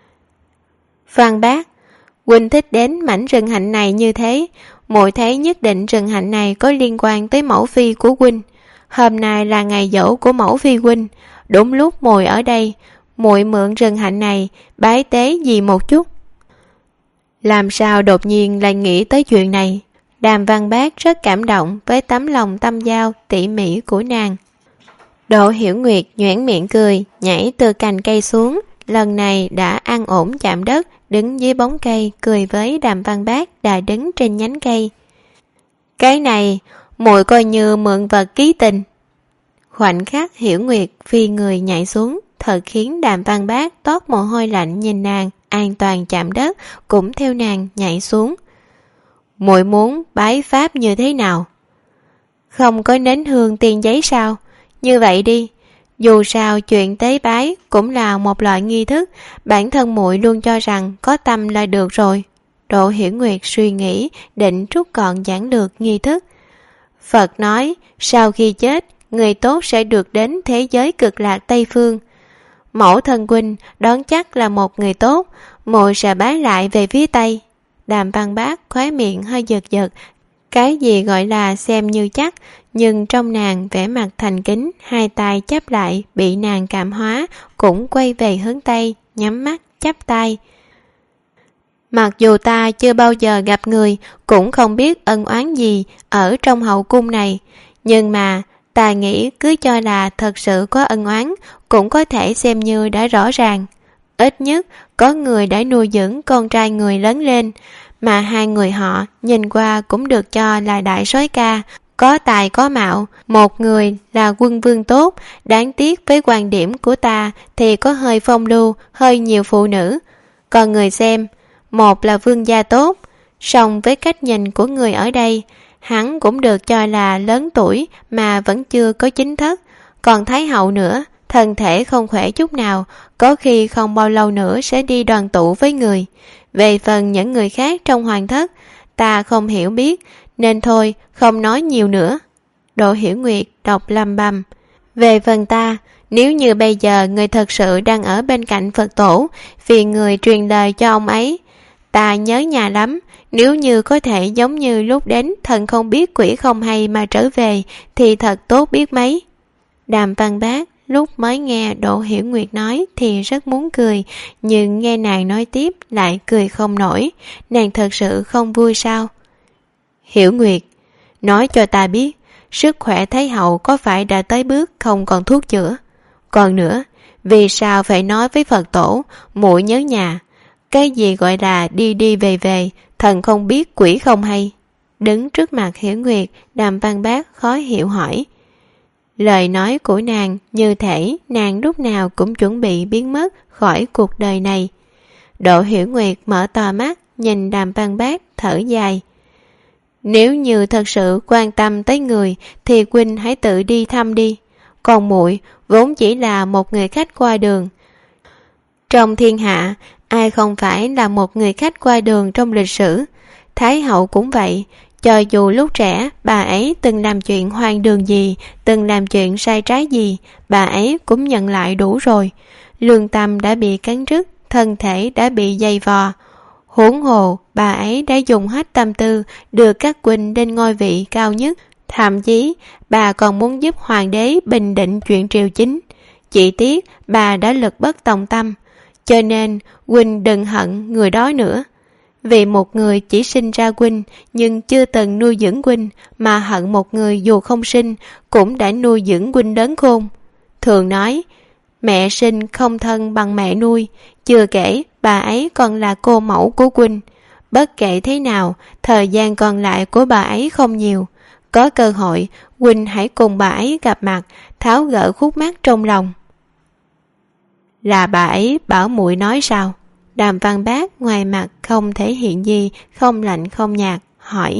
Văn Bác, huynh thích đến mảnh rừng hạnh này như thế, muội thấy nhất định rừng hạnh này có liên quan tới mẫu phi của huynh. Hôm nay là ngày giỗ của mẫu phi huynh, đúng lúc muội ở đây, muội mượn rừng hạnh này bái tế gì một chút. Làm sao đột nhiên lại nghĩ tới chuyện này? Đàm Văn Bác rất cảm động với tấm lòng tâm giao tỉ mỉ của nàng. Đỗ Hiểu Nguyệt nhoẻn miệng cười, nhảy từ cành cây xuống, lần này đã an ổn chạm đất, đứng dưới bóng cây cười với Đàm Văn Bác đã đứng trên nhánh cây. Cái này muội coi như mượn vật ký tình. Khoảnh khắc Hiểu Nguyệt phi người nhảy xuống, thật khiến Đàm Văn Bác toát mồ hôi lạnh nhìn nàng an toàn chạm đất, cũng theo nàng nhảy xuống. Muội muốn bái pháp như thế nào? Không có nến hương tiền giấy sao? Như vậy đi, dù sao chuyện tế bái cũng là một loại nghi thức, bản thân muội luôn cho rằng có tâm là được rồi. Đỗ Hiểu Nguyệt suy nghĩ định rút gọn giảng lược nghi thức. Phật nói, sau khi chết, người tốt sẽ được đến thế giới cực lạc Tây Phương. Mẫu thân huynh đoán chắc là một người tốt, muội sẽ bái lại về phía Tây. Đàm Văn Bác khóe miệng hơi giật giật, cái gì gọi là xem như chắc, nhưng trong nàng vẻ mặt thành kính, hai tay chắp lại bị nàng cảm hóa, cũng quay về hướng Tây, nhắm mắt chắp tay. Mặc dù ta chưa bao giờ gặp người, cũng không biết ân oán gì ở trong hậu cung này, nhưng mà ta nghĩ cứ cho là thật sự có ân oán, cũng có thể xem như đã rõ ràng. Ít nhất có người đã nuôi dưỡng con trai người lớn lên, mà hai người họ nhìn qua cũng được cho là đại soái ca, có tài có mạo. Một người là quân vương tốt, đáng tiếc với quan điểm của ta thì có hơi phong lưu, hơi nhiều phụ nữ. Còn người xem, một là vương gia tốt, song với cách nhìn của người ở đây, hắn cũng được cho là lớn tuổi mà vẫn chưa có chính thất. Còn Thái hậu nữa, thân thể không khỏe chút nào, có khi không bao lâu nữa sẽ đi đoàn tụ với người. Về phần những người khác trong hoàng thất, ta không hiểu biết, nên thôi không nói nhiều nữa. Đỗ Hiểu Nguyệt đọc lầm bầm. Về phần ta, nếu như bây giờ người thật sự đang ở bên cạnh Phật tổ, vì người truyền lời cho ông ấy, ta nhớ nhà lắm. Nếu như có thể giống như lúc đến thần không biết quỷ không hay mà trở về, thì thật tốt biết mấy. Đàm Văn Bác lúc mới nghe Đỗ Hiểu Nguyệt nói thì rất muốn cười, nhưng nghe nàng nói tiếp lại cười không nổi. Nàng thật sự không vui sao? Hiểu Nguyệt, nói cho ta biết, sức khỏe Thái hậu có phải đã tới bước không còn thuốc chữa? Còn nữa, vì sao phải nói với Phật tổ muội nhớ nhà? Cái gì gọi là đi đi về về, thần không biết quỷ không hay? Đứng trước mặt Hiểu Nguyệt, Đàm Văn Bác khó hiểu hỏi. Lời nói của nàng như thể nàng lúc nào cũng chuẩn bị biến mất khỏi cuộc đời này. Đỗ Hiểu Nguyệt mở to mắt nhìn Đàm Văn Bác thở dài. Nếu như thật sự quan tâm tới người thì huynh hãy tự đi thăm đi. Còn muội vốn chỉ là một người khách qua đường. Trong thiên hạ, ai không phải là một người khách qua đường trong lịch sử? Thái hậu cũng vậy. Cho dù lúc trẻ bà ấy từng làm chuyện hoang đường gì, từng làm chuyện sai trái gì, bà ấy cũng nhận lại đủ rồi. Lương tâm đã bị cắn rứt, thân thể đã bị dày vò. Huống hồ, bà ấy đã dùng hết tâm tư đưa các huynh lên ngôi vị cao nhất. Thậm chí, bà còn muốn giúp hoàng đế bình định chuyện triều chính. Chỉ tiếc bà đã lực bất tòng tâm. Cho nên, huynh đừng hận người đó nữa. Vì một người chỉ sinh ra huynh nhưng chưa từng nuôi dưỡng huynh, mà hận một người dù không sinh cũng đã nuôi dưỡng huynh lớn khôn. Thường nói, mẹ sinh không thân bằng mẹ nuôi, chưa kể bà ấy còn là cô mẫu của huynh. Bất kể thế nào, thời gian còn lại của bà ấy không nhiều. Có cơ hội, huynh hãy cùng bà ấy gặp mặt, tháo gỡ khúc mắc trong lòng. Là bà ấy bảo muội nói sao? Đàm Văn Bác ngoài mặt không thể hiện gì, không lạnh không nhạt, hỏi.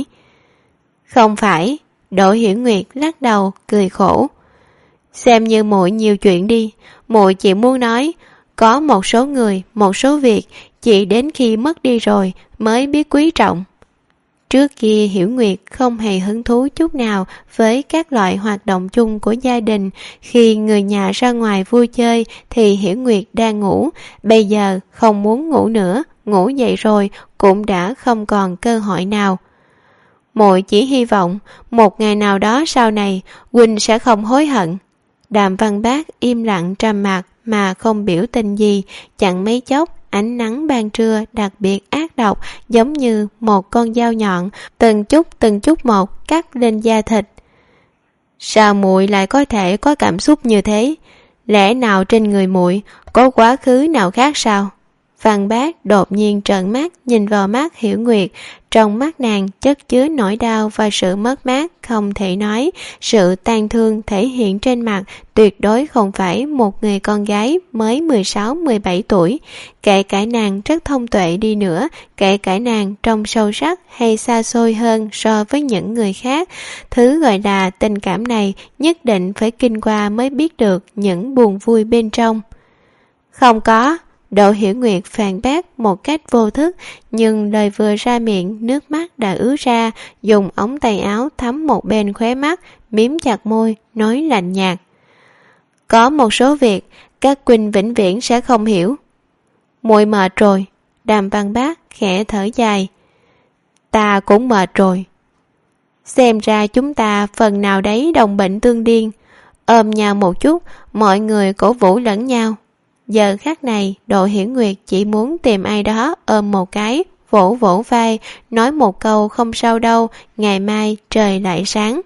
Không phải. Đỗ Hiểu Nguyệt lắc đầu, cười khổ. Xem như muội nhiều chuyện đi, muội chỉ muốn nói, có một số người, một số việc, chỉ đến khi mất đi rồi mới biết quý trọng. Trước kia Hiểu Nguyệt không hề hứng thú chút nào với các loại hoạt động chung của gia đình. Khi người nhà ra ngoài vui chơi thì Hiểu Nguyệt đang ngủ, bây giờ không muốn ngủ nữa, ngủ dậy rồi cũng đã không còn cơ hội nào. Muội chỉ hy vọng một ngày nào đó sau này huynh sẽ không hối hận. Đàm Văn Bác im lặng trầm mặc mà không biểu tình gì, chẳng mấy chốc ánh nắng ban trưa đặc biệt ác độc, giống như một con dao nhọn, từng chút một cắt lên da thịt. Sao muội lại có thể có cảm xúc như thế? Lẽ nào trên người muội có quá khứ nào khác sao? Văn Bác đột nhiên trợn mắt nhìn vào mắt Hiểu Nguyệt, trong mắt nàng chất chứa nỗi đau và sự mất mát không thể nói. Sự tang thương thể hiện trên mặt tuyệt đối không phải một người con gái mới 16-17 tuổi. Kể cả nàng rất thông tuệ đi nữa, kể cả nàng trông sâu sắc hay xa xôi hơn so với những người khác, thứ gọi là tình cảm này nhất định phải kinh qua mới biết được những buồn vui bên trong. Không có. Đỗ Hiểu Nguyệt phản bác một cách vô thức, nhưng lời vừa ra miệng nước mắt đã ứa ra, dùng ống tay áo thấm một bên khóe mắt, miếm chặt môi, nói lạnh nhạt. Có một số việc các huynh vĩnh viễn sẽ không hiểu. Muội mệt rồi. Đàm Văn Bác khẽ thở dài. Ta cũng mệt rồi. Xem ra chúng ta phần nào đấy đồng bệnh tương điên, ôm nhau một chút, mọi người cổ vũ lẫn nhau. Giờ khắc này, Đỗ Hiểu Nguyệt chỉ muốn tìm ai đó ôm một cái, vỗ vỗ vai, nói một câu không sao đâu, ngày mai trời lại sáng.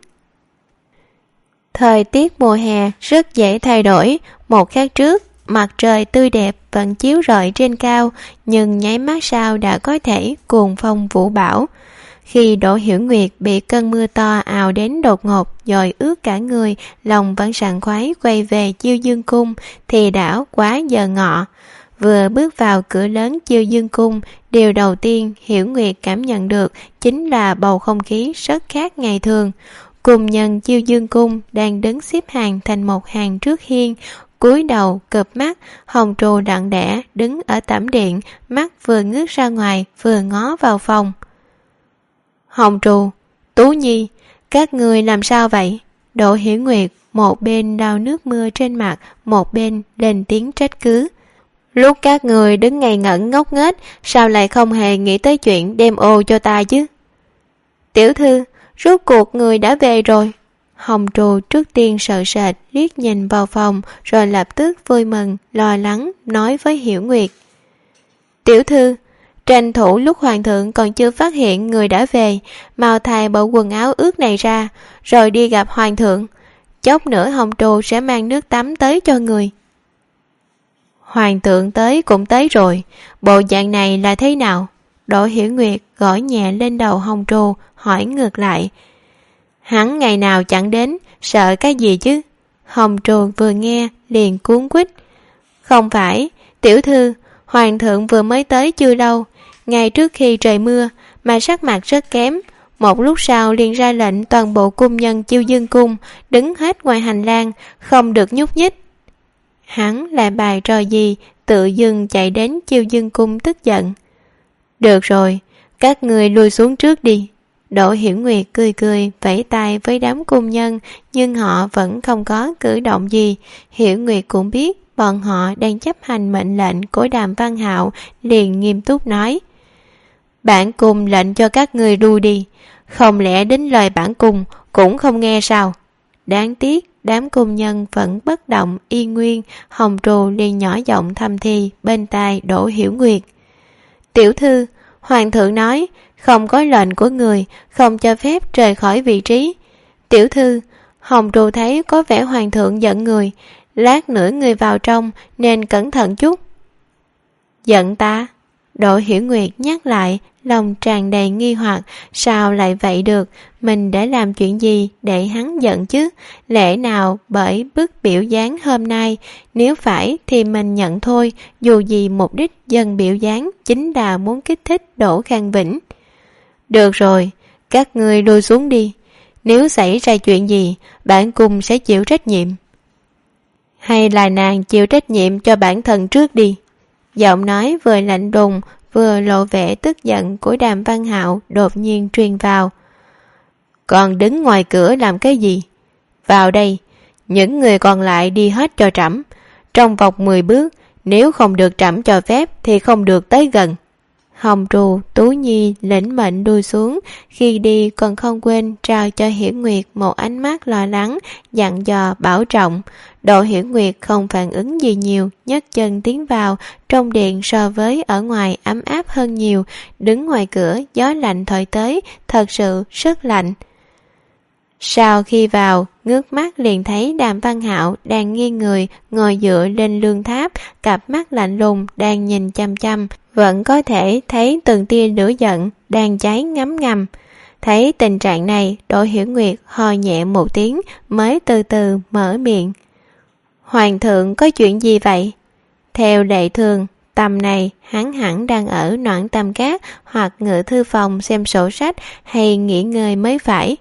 Thời tiết mùa hè rất dễ thay đổi. Một khắc trước, mặt trời tươi đẹp vẫn chiếu rọi trên cao, nhưng nháy mắt sau đã có thể cuồng phong vũ bão. Khi Đỗ Hiểu Nguyệt bị cơn mưa to ào đến đột ngột, dội ướt cả người, lòng vẫn sảng khoái quay về Chiêu Dương Cung, thì đã quá giờ ngọ. Vừa bước vào cửa lớn Chiêu Dương Cung, điều đầu tiên Hiểu Nguyệt cảm nhận được chính là bầu không khí rất khác ngày thường. Cung nhân Chiêu Dương Cung đang đứng xếp hàng thành một hàng trước hiên, cúi đầu cụp mắt. Hồng Trù lặng lẽ đứng ở tẩm điện, mắt vừa ngước ra ngoài vừa ngó vào phòng. Hồng Trù, Tú Nhi, các người làm sao vậy? Đỗ Hiểu Nguyệt một bên lau nước mưa trên mặt, một bên lên tiếng trách cứ. Lúc các người đứng ngây ngẩn ngốc nghếch, sao lại không hề nghĩ tới chuyện đem ô cho ta chứ? Tiểu thư, rốt cuộc người đã về rồi. Hồng Trù trước tiên sợ sệt liếc nhìn vào phòng, rồi lập tức vui mừng, lo lắng nói với Hiểu Nguyệt. Tiểu thư, tranh thủ lúc hoàng thượng còn chưa phát hiện người đã về, mau thay bộ quần áo ướt này ra, rồi đi gặp hoàng thượng. Chốc nữa Hồng Trù sẽ mang nước tắm tới cho người. Hoàng thượng tới cũng tới rồi, bộ dạng này là thế nào? Đỗ Hiểu Nguyệt gõ nhẹ lên đầu Hồng Trù, hỏi ngược lại. Hắn ngày nào chẳng đến, sợ cái gì chứ? Hồng Trù vừa nghe liền cuống quýt. Không phải, tiểu thư, hoàng thượng vừa mới tới chưa lâu, ngay trước khi trời mưa, mà sắc mặt rất kém. Một lúc sau liền ra lệnh toàn bộ cung nhân Chiêu Dương Cung đứng hết ngoài hành lang, không được nhúc nhích. Hắn lại bài trò gì, tự dưng chạy đến Chiêu Dương Cung tức giận. Được rồi, các người lui xuống trước đi. Đỗ Hiểu Nguyệt cười cười vẫy tay với đám cung nhân, nhưng họ vẫn không có cử động gì. Hiểu Nguyệt cũng biết bọn họ đang chấp hành mệnh lệnh của Đàm Văn Hạo, liền nghiêm túc nói. Bản cung lệnh cho các người lui đi, không lẽ đến lời bản cung cũng không nghe sao? Đáng tiếc đám cung nhân vẫn bất động y nguyên. Hồng Trù liền nhỏ giọng thầm thì bên tai Đỗ Hiểu Nguyệt. Tiểu thư, hoàng thượng nói không có lệnh của người, không cho phép rời khỏi vị trí. Tiểu thư, Hồng Trù thấy có vẻ hoàng thượng giận người, lát nữa người vào trong nên cẩn thận chút. Giận ta? Đỗ Hiểu Nguyệt nhắc lại, lòng tràn đầy nghi hoặc. Sao lại vậy được? Mình đã làm chuyện gì để hắn giận chứ? Lẽ nào bởi bức biểu dáng hôm nay? Nếu phải thì mình nhận thôi, dù gì mục đích dân biểu dáng chính là muốn kích thích Đỗ Khang Vĩnh. Được rồi, các ngươi lui xuống đi. Nếu xảy ra chuyện gì, bản cung sẽ chịu trách nhiệm. Hay là nàng chịu trách nhiệm cho bản thân trước đi. Giọng nói vừa lạnh lùng vừa lộ vẻ tức giận của Đàm Văn Hạo đột nhiên truyền vào. Còn đứng ngoài cửa làm cái gì? Vào đây, những người còn lại đi hết cho trẫm. Trong vòng 10 bước, nếu không được trẫm cho phép thì không được tới gần. Hồng Trù, Tú Nhi lĩnh mệnh đuôi xuống, khi đi còn không quên trao cho Hiểu Nguyệt một ánh mắt lo lắng, dặn dò bảo trọng. Đỗ Hiểu Nguyệt không phản ứng gì nhiều, nhấc chân tiến vào, trong điện so với ở ngoài ấm áp hơn nhiều, đứng ngoài cửa gió lạnh thổi tới, thật sự rất lạnh. Sau khi vào, ngước mắt liền thấy Đàm Văn Hạo đang nghiêng người, ngồi dựa lên lương tháp, cặp mắt lạnh lùng đang nhìn chăm chăm, vẫn có thể thấy từng tia lửa giận đang cháy ngấm ngầm. Thấy tình trạng này, Đỗ Hiểu Nguyệt ho nhẹ một tiếng mới từ từ mở miệng. Hoàng thượng có chuyện gì vậy? Theo lệ thường, tầm này hắn hẳn đang ở Noãn Tâm Cát hoặc ngự thư phòng xem sổ sách hay nghỉ ngơi mới phải.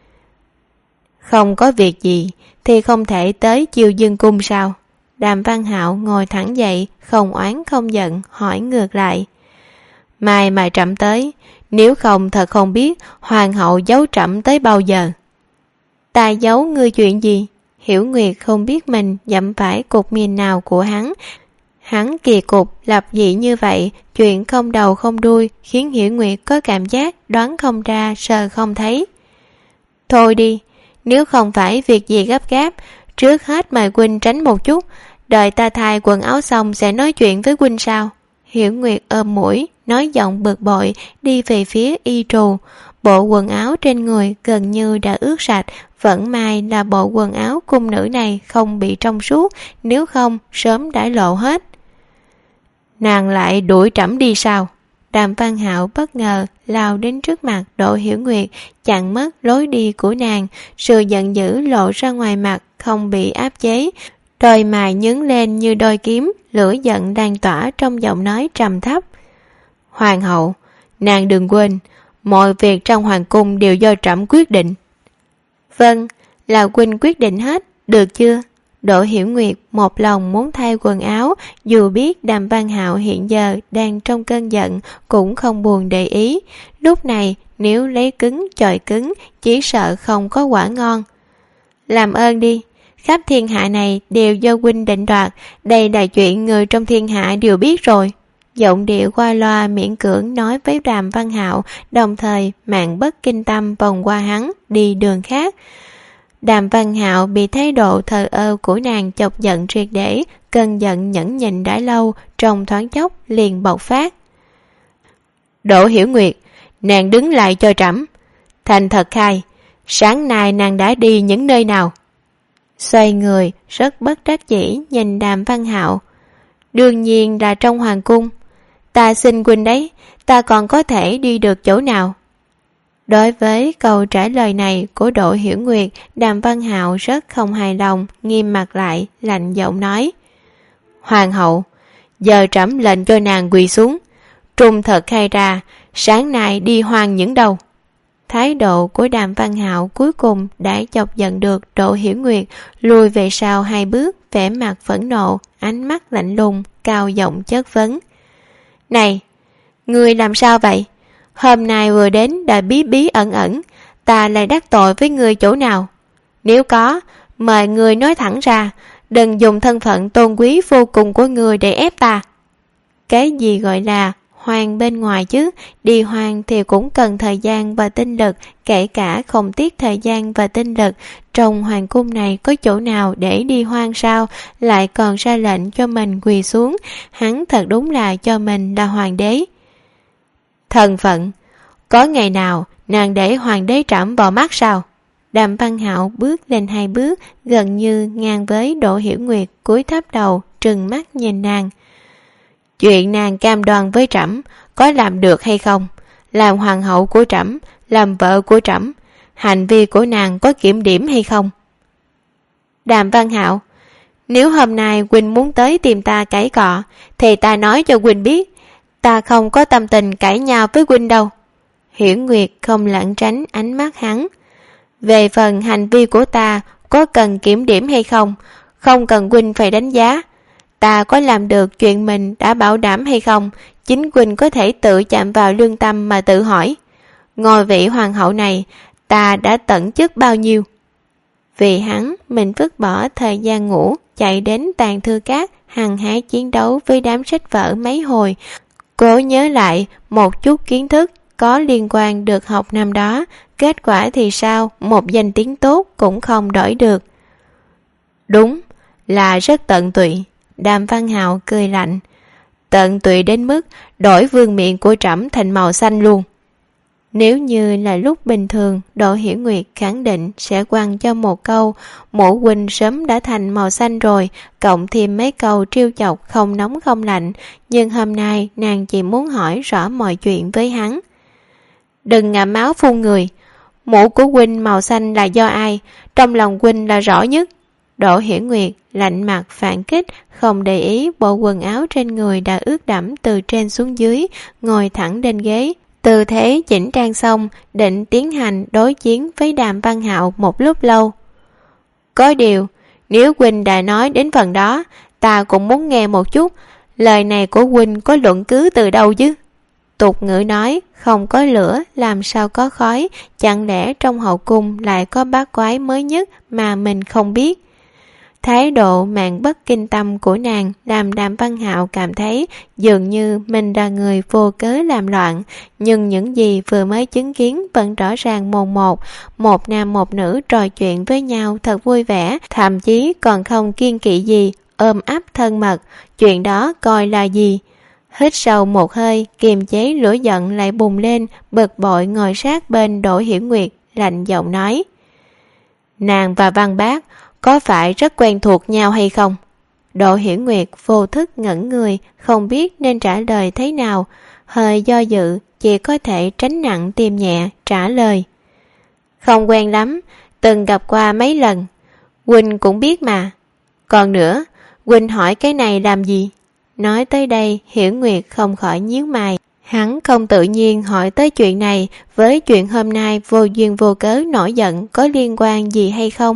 Không có việc gì thì không thể tới Chiêu Dương Cung sao? Đàm Văn Hạo ngồi thẳng dậy, không oán không giận, hỏi ngược lại. Mai mà trẫm tới, nếu không thật không biết hoàng hậu giấu trẫm tới bao giờ. Ta giấu ngươi chuyện gì? Hiểu Nguyệt không biết mình dẫm phải cục miền nào của hắn. Hắn kỳ cục lập dị như vậy, chuyện không đầu không đuôi, khiến Hiểu Nguyệt có cảm giác đoán không ra, sờ không thấy. Thôi đi, nếu không phải việc gì gấp gáp, trước hết mời huynh tránh một chút, đợi ta thay quần áo xong sẽ nói chuyện với huynh sao? Hiểu Nguyệt ôm mũi, nói giọng bực bội, đi về phía y trù. Bộ quần áo trên người gần như đã ướt sạch, vẫn may là bộ quần áo cung nữ này không bị trong suốt, nếu không sớm đã lộ hết. Nàng lại đuổi trẫm đi sao? Đàm Văn Hạo bất ngờ lao đến trước mặt Đỗ Hiểu Nguyệt, chặn mất lối đi của nàng, sự giận dữ lộ ra ngoài mặt, không bị áp chế. Đôi mày nhướng lên như đôi kiếm, lửa giận đang tỏa trong giọng nói trầm thấp. Hoàng hậu, nàng đừng quên, mọi việc trong hoàng cung đều do trẫm quyết định. Vâng, là huynh quyết định hết, được chưa? Đỗ Hiểu Nguyệt một lòng muốn thay quần áo, dù biết Đàm Văn Hạo hiện giờ đang trong cơn giận cũng không buồn để ý. Lúc này nếu lấy cứng chọi cứng, chỉ sợ không có quả ngon. Làm ơn đi, khắp thiên hạ này đều do huynh định đoạt, đây là chuyện người trong thiên hạ đều biết rồi. Giọng điệu qua loa miễn cưỡng nói với Đàm Văn Hạo, đồng thời mạng bất kinh tâm vòng qua hắn, đi đường khác. Đàm Văn Hạo bị thái độ thờ ơ của nàng chọc giận triệt để, cơn giận nhẫn nhịn đã lâu, trong thoáng chốc liền bộc phát. Đỗ Hiểu Nguyệt, nàng đứng lại cho trẫm. Thành thật khai, sáng nay nàng đã đi những nơi nào? Xoay người, rất bất đắc dĩ nhìn Đàm Văn Hạo. Đương nhiên là trong hoàng cung. Ta xin huynh đấy, ta còn có thể đi được chỗ nào? Đối với câu trả lời này của Đỗ Hiểu Nguyệt, Đàm Văn Hạo rất không hài lòng, nghiêm mặt lại, lạnh giọng nói. Hoàng hậu, giờ trẫm lệnh cho nàng quỳ xuống. Trung thật khai ra, sáng nay đi hoang những đâu? Thái độ của Đàm Văn Hạo cuối cùng đã chọc giận được Đỗ Hiểu Nguyệt, lùi về sau 2 bước, vẻ mặt phẫn nộ, ánh mắt lạnh lùng, cao giọng chất vấn. Này, ngươi làm sao vậy? Hôm nay vừa đến đã bí bí ẩn ẩn, ta lại đắc tội với ngươi chỗ nào? Nếu có, mời ngươi nói thẳng ra, đừng dùng thân phận tôn quý vô cùng của ngươi để ép ta. Cái gì gọi là hoang bên ngoài chứ? Đi hoang thì cũng cần thời gian và tinh lực, kể cả không tiếc thời gian và tinh lực. Trong hoàng cung này có chỗ nào để đi hoang sao? Lại còn ra lệnh cho mình quỳ xuống, hắn thật đúng là cho mình là hoàng đế. Thân phận, có ngày nào nàng để hoàng đế trẫm vào mắt sao? Đàm Văn Hạo bước lên 2 bước, gần như ngang với Đỗ Hiểu Nguyệt, cúi thấp đầu, trừng mắt nhìn nàng. chuyện nàng cam đoan với trẫm có làm được hay không? Làm hoàng hậu của trẫm, làm vợ của trẫm, hành vi của nàng có kiểm điểm hay không? Đàm Văn Hạo: nếu hôm nay huynh muốn tới tìm ta cãi cọ, thì ta nói cho huynh biết, ta không có tâm tình cãi nhau với huynh đâu. Hiển Nguyệt không lẩn tránh ánh mắt hắn. Về phần hành vi của ta có cần kiểm điểm hay không, không cần huynh phải đánh giá. Ta có làm được chuyện mình đã bảo đảm hay không, chính huynh có thể tự chạm vào lương tâm mà tự hỏi. Ngôi vị hoàng hậu này ta đã tận chức bao nhiêu? Vì hắn, mình vứt bỏ thời gian ngủ, chạy đến Tàng Thư Các hăng hái chiến đấu với đám sách vở mấy hồi, cố nhớ lại một chút kiến thức có liên quan được học năm đó. Kết quả thì sao, một danh tiếng tốt cũng không đổi được. Đúng là rất tận tụy. Đàm Văn Hạo cười lạnh. Tận tụy đến mức đổi vương miện của trẫm thành màu xanh luôn. Nếu như là lúc bình thường, Đỗ Hiểu Nguyệt khẳng định sẽ quăng cho một câu mộ huynh sớm đã thành màu xanh rồi, cộng thêm mấy câu trêu chọc không nóng không lạnh. Nhưng hôm nay nàng chỉ muốn hỏi rõ mọi chuyện với hắn. Đừng ngậm máu phun người. Mũ của huynh màu xanh là do ai? Trong lòng huynh là rõ nhất. Đỗ Hiểu Nguyệt lạnh mặt phản kích, không để ý bộ quần áo trên người đã ướt đẫm từ trên xuống dưới, ngồi thẳng lên ghế. Tư thế chỉnh trang xong, định tiến hành đối chiến với Đàm Văn Hạo một lúc lâu. Có điều, nếu huynh đã nói đến phần đó, ta cũng muốn nghe một chút. Lời này của huynh có luận cứ từ đâu chứ? Tục ngữ nói, không có lửa làm sao có khói, chẳng lẽ trong hậu cung lại có bát quái mới nhất mà mình không biết? Thái độ mạn bất kinh tâm của nàng làm Đàm Văn Hạo cảm thấy dường như mình là người vô cớ làm loạn, nhưng những gì vừa mới chứng kiến vẫn rõ ràng mồn một. Một nam một nữ trò chuyện với nhau thật vui vẻ, thậm chí còn không kiêng kỵ gì, ôm ấp thân mật. Chuyện đó coi là gì? Hít sâu một hơi, kiềm chế lửa giận lại bùng lên, bực bội ngồi sát bên Đỗ Hiểu Nguyệt, lạnh giọng nói: nàng và Văn Bác có phải rất quen thuộc nhau hay không? Đỗ Hiểu Nguyệt vô thức ngẩn người, không biết nên trả lời thế nào. Hơi do dự, chỉ có thể tránh nặng tìm nhẹ, trả lời: không quen lắm, từng gặp qua mấy lần. Huynh cũng biết mà. Còn nữa, huynh hỏi cái này làm gì? Nói tới đây, Hiểu Nguyệt không khỏi nhíu mày. Hắn không tự nhiên hỏi tới chuyện này, với chuyện hôm nay vô duyên vô cớ nổi giận có liên quan gì hay không?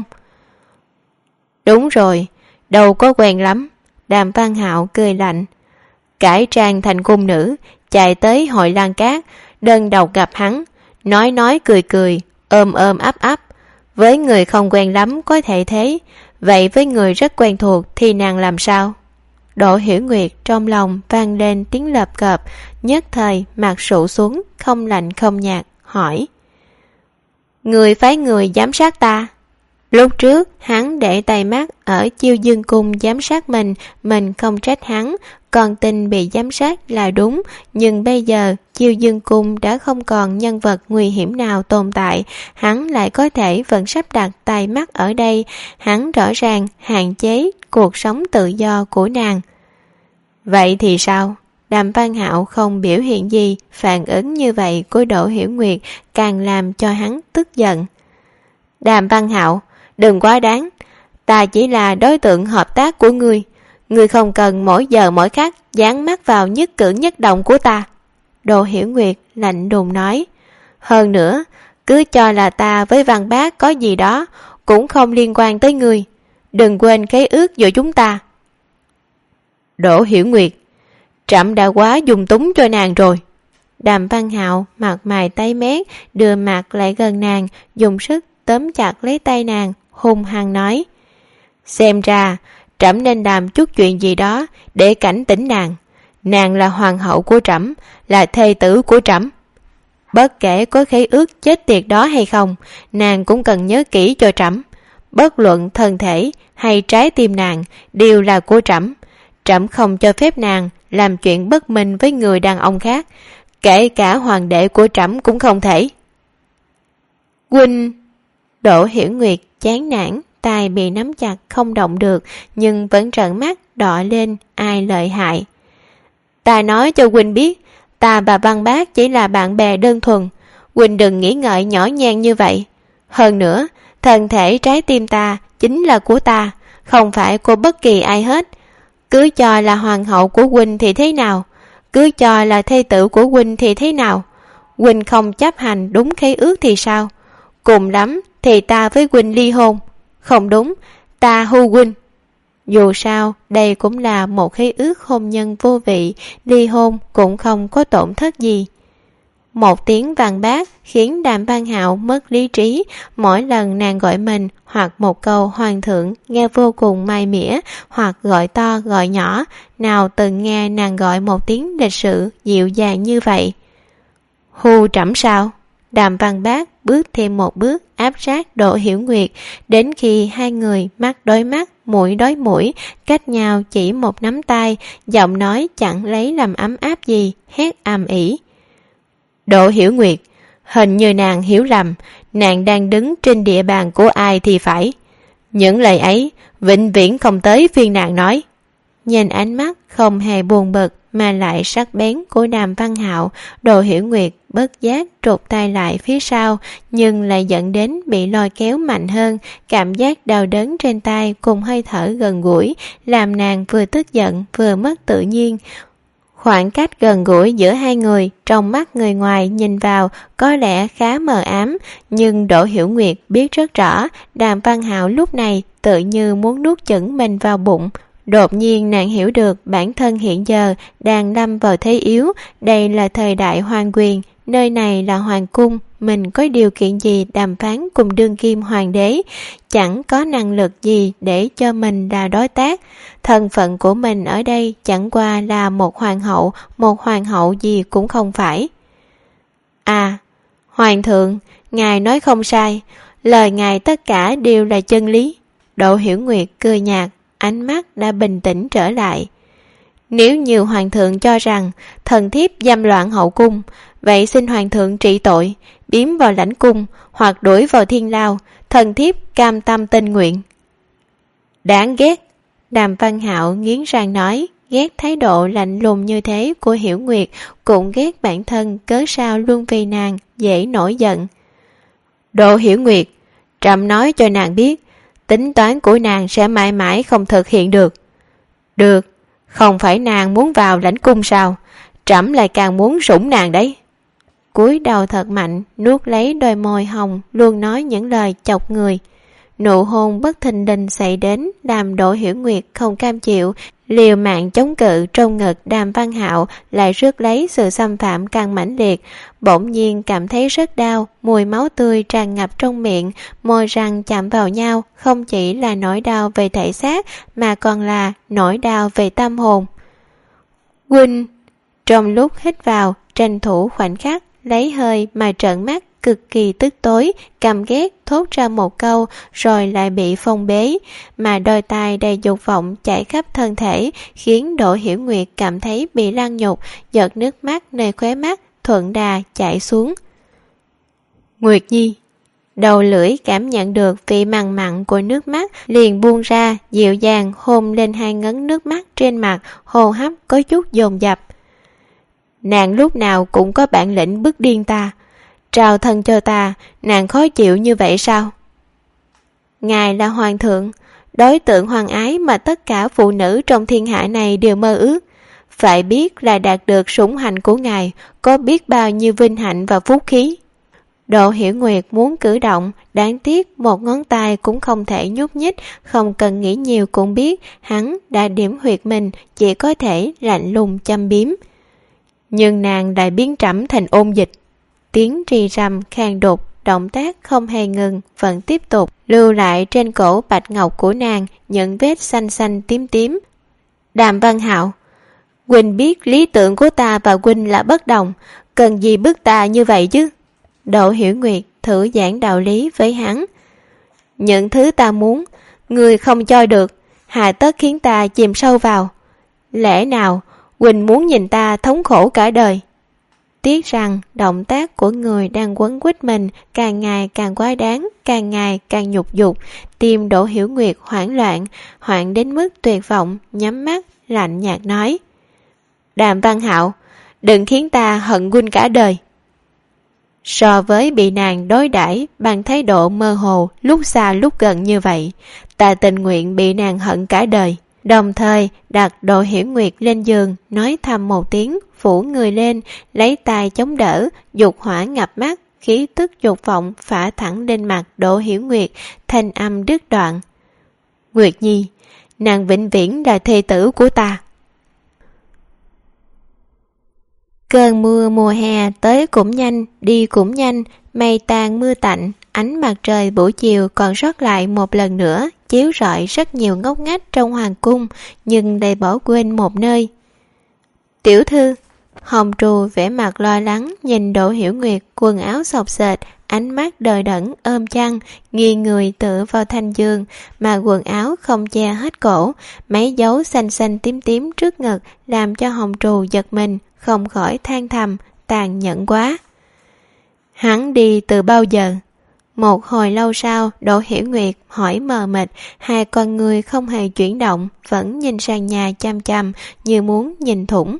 Đúng rồi, đâu có quen lắm. Đàm Văn Hạo cười lạnh. Cải trang thành cung nữ, chạy tới hội Lan Cát, đơn độc gặp hắn, nói cười cười, ôm ấp ấp. Với người không quen lắm có thể thế, vậy với người rất quen thuộc thì nàng làm sao? Đỗ Hiểu Nguyệt trong lòng vang lên tiếng lợp cợp, nhất thời mặt sụ xuống, không lạnh không nhạt, hỏi: người phái người giám sát ta? Lúc trước hắn để tay mắt ở Chiêu Dương Cung giám sát mình không trách hắn, còn tin bị giám sát là đúng. Nhưng bây giờ Chiêu Dương Cung đã không còn nhân vật nguy hiểm nào tồn tại, hắn lại có thể vẫn sắp đặt tay mắt ở đây. Hắn rõ ràng hạn chế cuộc sống tự do của nàng. Vậy thì sao? Đàm Văn Hạo không biểu hiện gì, phản ứng như vậy của Đỗ Hiểu Nguyệt càng làm cho hắn tức giận. Đàm Văn Hạo, đừng quá đáng, ta chỉ là đối tượng hợp tác của ngươi. Ngươi không cần mỗi giờ mỗi khắc dán mắt vào nhất cử nhất động của ta. Đỗ Hiểu Nguyệt lạnh lùng nói. Hơn nữa, cứ cho là ta với Văn Bác có gì đó cũng không liên quan tới ngươi. Đừng quên khế ước giữa chúng ta. Đỗ Hiểu Nguyệt, trẫm đã quá dung túng cho nàng rồi. Đàm Văn Hạo mặt mày tái mét, đưa mặt lại gần nàng, dùng sức tóm chặt lấy tay nàng, hung hăng nói: xem ra trẫm nên làm chút chuyện gì đó để cảnh tỉnh nàng. Nàng là hoàng hậu của trẫm, là thê tử của trẫm. Bất kể có khế ước chết tiệt đó hay không, nàng cũng cần nhớ kỹ cho trẫm. Bất luận thân thể hay trái tim nàng đều là của trẫm. Trẫm không cho phép nàng làm chuyện bất minh với người đàn ông khác, kể cả hoàng đệ của trẫm cũng không thể. Huynh! Đỗ Hiểu Nguyệt chán nản, tay bị nắm chặt không động được, nhưng vẫn trợn mắt đỏ lên ai lợi hại. Ta nói cho huynh biết, ta và Văn Bác chỉ là bạn bè đơn thuần. Huynh đừng nghĩ ngợi nhỏ nhen như vậy. Hơn nữa, thân thể trái tim ta chính là của ta, không phải của bất kỳ ai hết. Cứ cho là hoàng hậu của huynh thì thế nào? Cứ cho là thê tử của huynh thì thế nào? Huynh không chấp hành đúng khế ước thì sao? Cùng lắm thì ta với huynh ly hôn. Không đúng, ta hưu huynh. Dù sao, đây cũng là một khế ước hôn nhân vô vị, ly hôn cũng không có tổn thất gì. Một tiếng Văn Bác khiến Đàm Văn Hạo mất lý trí. Mỗi lần nàng gọi mình hoặc một câu hoàng thượng nghe vô cùng mai mỉa, hoặc gọi to gọi nhỏ, nào từng nghe nàng gọi một tiếng lịch sự dịu dàng như vậy. Hù trẫm sao? Đàm Văn Bác bước thêm một bước áp sát Đỗ Hiểu Nguyệt, đến khi hai người mắt đối mắt, mũi đối mũi, cách nhau chỉ một nắm tay, giọng nói chẳng lấy làm ấm áp gì, hét ầm ĩ. Đỗ Hiểu Nguyệt, hình như nàng hiểu lầm, nàng đang đứng trên địa bàn của ai thì phải. Những lời ấy vĩnh viễn không tới phiên nàng nói. Nhìn ánh mắt không hề buồn bực mà lại sắc bén của Đàm Văn Hạo, Đỗ Hiểu Nguyệt bất giác trụt tay lại phía sau, nhưng lại dẫn đến bị lôi kéo mạnh hơn. Cảm giác đau đớn trên tay cùng hơi thở gần gũi làm nàng vừa tức giận vừa mất tự nhiên. Khoảng cách gần gũi giữa hai người trong mắt người ngoài nhìn vào có lẽ khá mờ ám, nhưng Đỗ Hiểu Nguyệt biết rất rõ Đàm Văn Hạo lúc này tự như muốn nuốt chửng mình vào bụng. Đột nhiên nàng hiểu được bản thân hiện giờ đang lâm vào thế yếu. Đây là thời đại hoàng quyền, nơi này là hoàng cung, mình có điều kiện gì đàm phán cùng đương kim hoàng đế? Chẳng có năng lực gì để cho mình là đối tác. Thân phận của mình ở đây chẳng qua là một hoàng hậu gì cũng không phải. À, hoàng thượng, ngài nói không sai, lời ngài tất cả đều là chân lý. Đỗ Hiểu Nguyệt cười nhạt, ánh mắt đã bình tĩnh trở lại. Nếu như hoàng thượng cho rằng thần thiếp dâm loạn hậu cung, vậy xin hoàng thượng trị tội, biếm vào lãnh cung hoặc đuổi vào thiên lao, thần thiếp cam tâm tình nguyện. Đáng ghét, Đàm Văn Hạo nghiến răng nói, ghét thái độ lạnh lùng như thế của Hiểu Nguyệt, cũng ghét bản thân cớ sao luôn vì nàng dễ nổi giận. Đỗ Hiểu Nguyệt, trẫm nói cho nàng biết, tính toán của nàng sẽ mãi mãi không thực hiện được. Được, không phải nàng muốn vào lãnh cung sao? Trẫm lại càng muốn sủng nàng đấy. Cúi đầu thật mạnh, nuốt lấy đôi môi hồng, luôn nói những lời chọc người. Nụ hôn bất thình lình xảy đến làm Đỗ Hiểu Nguyệt không cam chịu, liều mạng chống cự. Trong ngực Đàm Văn Hạo lại rước lấy sự xâm phạm càng mãnh liệt, bỗng nhiên cảm thấy rất đau, mùi máu tươi tràn ngập trong miệng, môi răng chạm vào nhau, không chỉ là nỗi đau về thể xác mà còn là nỗi đau về tâm hồn. Huynh, trong lúc hít vào, tranh thủ khoảnh khắc lấy hơi mà trợn mắt, cực kỳ tức tối, căm ghét thốt ra một câu rồi lại bị phong bế, mà đôi tai đầy dục vọng chảy khắp thân thể, khiến Đỗ Hiểu Nguyệt cảm thấy bị lăng nhục, giọt nước mắt nơi khóe mắt thuận đà chảy xuống. Nguyệt Nhi, đầu lưỡi cảm nhận được vị mặn mặn của nước mắt, liền buông ra, dịu dàng hôn lên hai ngấn nước mắt trên mặt, hô hấp có chút dồn dập. Nàng lúc nào cũng có bản lĩnh bức điên ta, trao thân cho ta, nàng khó chịu như vậy sao? Ngài là hoàng thượng, đối tượng hoàng ái mà tất cả phụ nữ trong thiên hạ này đều mơ ước. Phải biết là đạt được sủng hạnh của ngài có biết bao nhiêu vinh hạnh và phúc khí. Đỗ Hiểu Nguyệt muốn cử động, đáng tiếc một ngón tay cũng không thể nhúc nhích, không cần nghĩ nhiều cũng biết hắn đã điểm huyệt mình, chỉ có thể lạnh lùng châm biếm. Nhưng nàng lại biến trẫm thành ôn dịch. Tiếng rì rầm khàn đục, động tác không hề ngừng, vẫn tiếp tục, lưu lại trên cổ bạch ngọc của nàng những vết xanh xanh tím tím. Đàm Văn Hạo, huynh biết lý tưởng của ta và huynh là bất đồng, cần gì bức ta như vậy chứ? Đỗ Hiểu Nguyệt thử giảng đạo lý với hắn. Những thứ ta muốn, người không cho được, hà tất khiến ta chìm sâu vào. Lẽ nào huynh muốn nhìn ta thống khổ cả đời? Tiếc rằng động tác của người đang quấn quýt mình càng ngày càng quá đáng, càng ngày càng nhục dục. Tim Đỗ Hiểu Nguyệt hoảng loạn, hoảng đến mức tuyệt vọng, nhắm mắt, lạnh nhạt nói. Đàm Văn Hạo, đừng khiến ta hận huynh cả đời. So với bị nàng đối đãi bằng thái độ mơ hồ lúc xa lúc gần như vậy, ta tình nguyện bị nàng hận cả đời. Đồng thời đặt Đỗ Hiểu Nguyệt lên giường, nói thầm một tiếng, phủ người lên, lấy tay chống đỡ, dục hỏa ngập mắt, khí tức dục vọng phả thẳng lên mặt Đỗ Hiểu Nguyệt, thanh âm đứt đoạn. Nguyệt Nhi, nàng vĩnh viễn là thê tử của ta. Cơn mưa mùa hè tới cũng nhanh, đi cũng nhanh, mây tàn mưa tạnh, ánh mặt trời buổi chiều còn sót lại một lần nữa, chiếu rọi rất nhiều ngóc ngách trong hoàng cung, nhưng lại bỏ quên một nơi. Tiểu thư, Hồng Trù vẻ mặt lo lắng nhìn Đỗ Hiểu Nguyệt quần áo xộc xệch, ánh mắt đờ đẫn ôm chăn, nghiêng người tựa vào thanh giường, mà quần áo không che hết cổ, mấy dấu xanh xanh tím tím trước ngực làm cho Hồng Trù giật mình, không khỏi than thầm, tàn nhẫn quá. Hắn đi từ bao giờ? Một hồi lâu sau, Đỗ Hiểu Nguyệt hỏi mờ mịt, hai con người không hề chuyển động, vẫn nhìn sàn nhà chăm chăm như muốn nhìn thủng.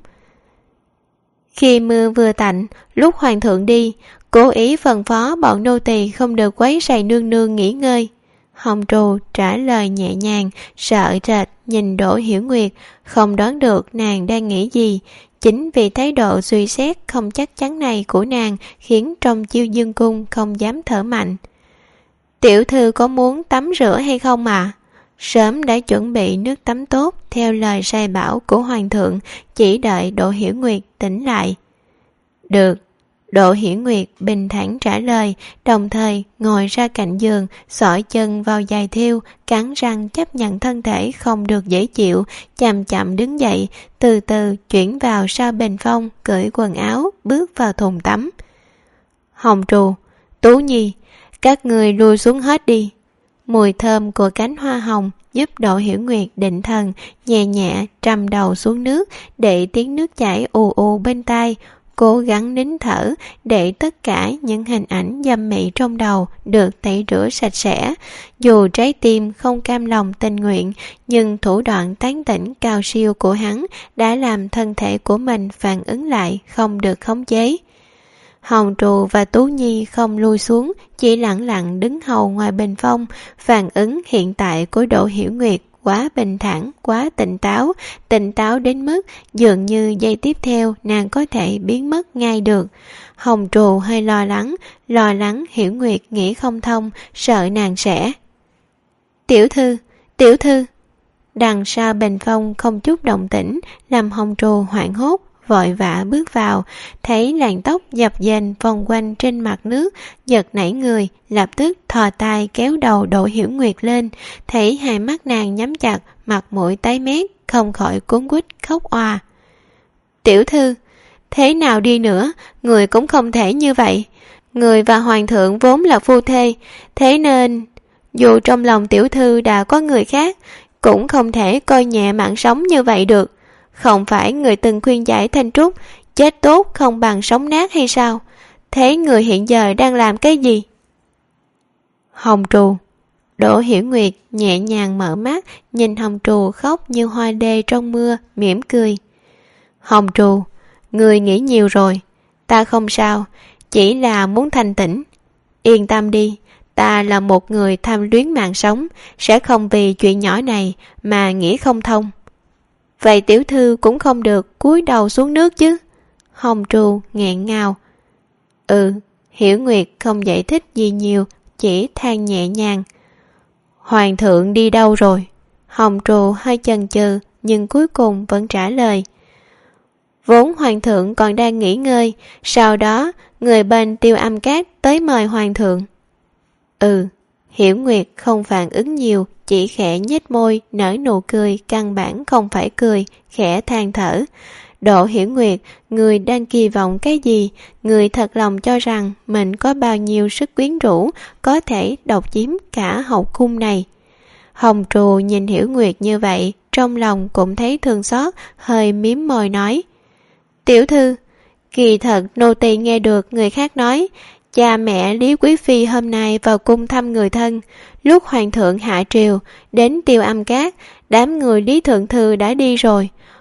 Khi mưa vừa tạnh, lúc hoàng thượng đi, cố ý phân phó bọn nô tỳ không được quấy rầy nương nương nghỉ ngơi. Hồng Trù trả lời nhẹ nhàng, sợ trệt nhìn Đỗ Hiểu Nguyệt, không đoán được nàng đang nghĩ gì. Chính vì thái độ suy xét không chắc chắn này của nàng khiến trong Chiêu Dương Cung không dám thở mạnh. Tiểu thư có muốn tắm rửa hay không ạ? Sớm đã chuẩn bị nước tắm tốt theo lời sai bảo của hoàng thượng, chỉ đợi Đỗ Hiểu Nguyệt tỉnh lại. Được. Đỗ Hiểu Nguyệt bình thản trả lời, đồng thời ngồi ra cạnh giường, xỏ chân vào giày thêu, cắn răng chấp nhận thân thể không được dễ chịu, chậm chậm đứng dậy, từ từ chuyển vào sau bình phong, cởi quần áo, bước vào thùng tắm. Hồng Trù, Tú Nhi, các người lui xuống hết đi. Mùi thơm của cánh hoa hồng giúp Đỗ Hiểu Nguyệt định thần, nhẹ nhẹ trầm đầu xuống nước, để tiếng nước chảy ù ù bên tai, cố gắng nín thở để tất cả những hình ảnh dâm mị trong đầu được tẩy rửa sạch sẽ. Dù trái tim không cam lòng tình nguyện, nhưng thủ đoạn tán tỉnh cao siêu của hắn đã làm thân thể của mình phản ứng lại không được khống chế. Hồng Trù và Tú Nhi không lui xuống, chỉ lặng lặng đứng hầu ngoài bình phong. Phản ứng hiện tại của Đỗ Hiểu Nguyệt quá bình thản, quá tỉnh táo đến mức dường như giây tiếp theo nàng có thể biến mất ngay được. Hồng Trù hơi lo lắng Hiểu Nguyệt nghĩ không thông, sợ nàng sẽ. Tiểu thư. Đằng sau bình phong không chút động tĩnh, làm Hồng Trù hoảng hốt, vội vã bước vào, thấy làn tóc dập dềnh vòng quanh trên mặt nước, giật nảy người, lập tức thò tay kéo đầu Đỗ Hiểu Nguyệt lên, thấy hai mắt nàng nhắm chặt, mặt mũi tái mét, không khỏi cuống quýt khóc oà. Tiểu thư, thế nào đi nữa, người cũng không thể như vậy. Người và hoàng thượng vốn là phu thê, thế nên dù trong lòng tiểu thư đã có người khác, cũng không thể coi nhẹ mạng sống như vậy được. Không phải người từng khuyên giải Thanh Trúc chết tốt không bằng sống nát hay sao? Thế người hiện giờ đang làm cái gì? Hồng Trù. Đỗ Hiểu Nguyệt nhẹ nhàng mở mắt, nhìn Hồng Trù khóc như hoa đê trong mưa, mỉm cười. Hồng Trù, người nghĩ nhiều rồi. Ta không sao, chỉ là muốn thanh tĩnh. Yên tâm đi, ta là một người tham luyến mạng sống, sẽ không vì chuyện nhỏ này mà nghĩ không thông. Vậy tiểu thư cũng không được cúi đầu xuống nước chứ? Hồng Trù nghẹn ngào. Hiểu Nguyệt không giải thích gì nhiều, chỉ than nhẹ nhàng. Hoàng thượng đi đâu rồi? Hồng Trù hơi chần chừ, nhưng cuối cùng vẫn trả lời. Vốn hoàng thượng còn đang nghỉ ngơi, sau đó người bên Tiêu Âm Cát tới mời hoàng thượng. Hiểu Nguyệt không phản ứng nhiều, chỉ khẽ nhếch môi, nở nụ cười căn bản không phải cười, khẽ than thở. Đỗ Hiểu Nguyệt, người đang kỳ vọng cái gì? Người thật lòng cho rằng mình có bao nhiêu sức quyến rũ, có thể độc chiếm cả hậu cung này. Hồng Trù nhìn Hiểu Nguyệt như vậy, trong lòng cũng thấy thương xót, hơi mím môi nói. Tiểu thư, kỳ thật nô tỳ nghe được người khác nói, cha mẹ Lý Quý Phi hôm nay vào cung thăm người thân. Lúc hoàng thượng hạ triều, đến Tiêu Âm Cát, đám người Lý Thượng Thư đã đi rồi.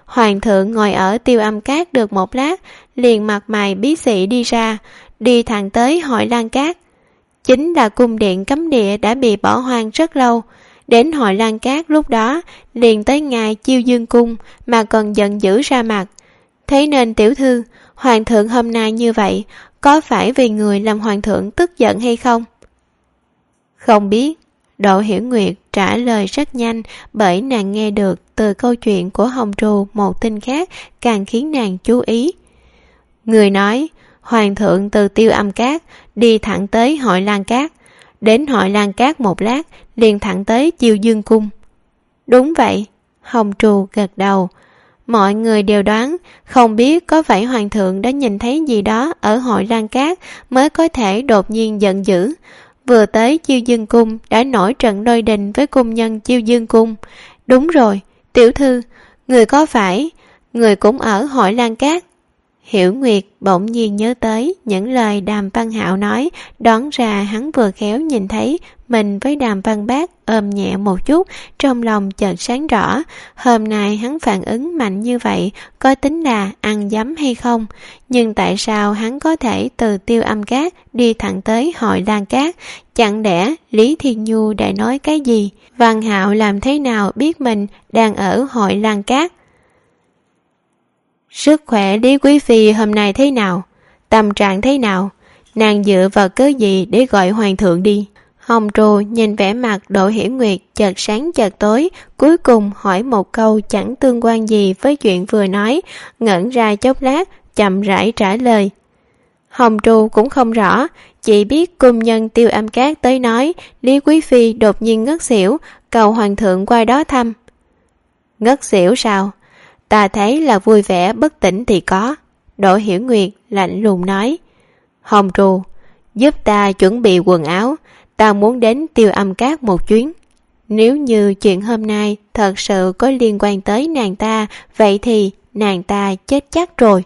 Hoàng thượng ngồi ở Tiêu Âm Các được một lát, liền mặt mày bí xị đi ra, đi thẳng tới Hội Lan Các. Chính là cung điện cấm địa đã bị bỏ hoang rất lâu. Đến Hội Lan Các lúc đó, liền tới ngài Chiêu Dương Cung mà còn giận dữ ra mặt. Thế nên tiểu thư, hoàng thượng hôm nay như vậy, có phải vì người làm hoàng thượng tức giận hay không? Không biết. Đỗ Hiểu Nguyệt trả lời rất nhanh, bởi nàng nghe được từ câu chuyện của Hồng Trù một tin khác càng khiến nàng chú ý. Người nói, hoàng thượng từ Tiêu Âm Các đi thẳng tới Hội Lan Các, đến Hội Lan Các một lát liền thẳng tới Chiêu Dương Cung. Đúng vậy, Hồng Trù gật đầu. Mọi người đều đoán, không biết có phải hoàng thượng đã nhìn thấy gì đó ở Hội Lan Các mới có thể đột nhiên giận dữ. Vừa tới Chiêu Dương Cung đã nổi trận lôi đình với cung nhân Chiêu Dương Cung. Đúng rồi, tiểu thư, người có phải người cũng ở Hội Lan Các? Hiểu Nguyệt bỗng nhiên nhớ tới những lời Đàm Văn Hạo nói, đoán ra hắn vừa khéo nhìn thấy mình với Đàm Văn Bác ôm nhẹ một chút, trong lòng chợt sáng rõ. Hôm nay hắn phản ứng mạnh như vậy có tính là ăn dấm hay không? Nhưng tại sao hắn có thể từ Tiêu Âm Các đi thẳng tới Hội Lan Các? Chẳng lẽ Lý Thiên Nhu đã nói cái gì? Văn Hạo làm thế nào biết mình đang ở Hội Lan Các? Sức khỏe Lý Quý Phi hôm nay thế nào? Tâm trạng thế nào? Nàng dựa vào cớ gì để gọi hoàng thượng đi? Hồng Trù nhìn vẻ mặt Đỗ Hiểu Nguyệt chợt sáng chợt tối, cuối cùng hỏi một câu chẳng tương quan gì với chuyện vừa nói, ngẩn ra chốc lát, chậm rãi trả lời. Hồng Trù cũng không rõ, chỉ biết cung nhân Tiêu Âm Các tới nói Lý Quý Phi đột nhiên ngất xỉu, cầu hoàng thượng qua đó thăm. Ngất xỉu sao? Ta thấy là vui vẻ bất tỉnh thì có. Đỗ Hiểu Nguyệt lạnh lùng nói. Hồng Trù, giúp ta chuẩn bị quần áo, ta muốn đến Tiêu Âm Các một chuyến. Nếu như chuyện hôm nay thật sự có liên quan tới nàng ta, vậy thì nàng ta chết chắc rồi.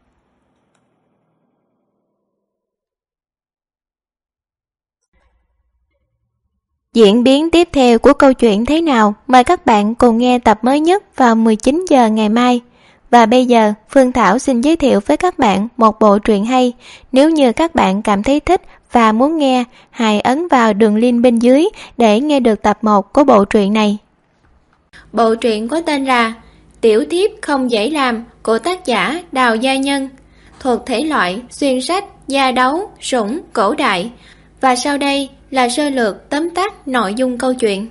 Diễn biến tiếp theo của câu chuyện thế nào? Mời các bạn cùng nghe tập mới nhất vào 19 giờ ngày mai. Và bây giờ, Phương Thảo xin giới thiệu với các bạn một bộ truyện hay. Nếu như các bạn cảm thấy thích và muốn nghe, hãy ấn vào đường link bên dưới để nghe được tập 1 của bộ truyện này. Bộ truyện có tên là Tiểu Thiếp Không Dễ Làm của tác giả Đào Gia Nhân, thuộc thể loại xuyên sách, gia đấu, sủng, cổ đại. Và sau đây là sơ lược tóm tắt nội dung câu chuyện.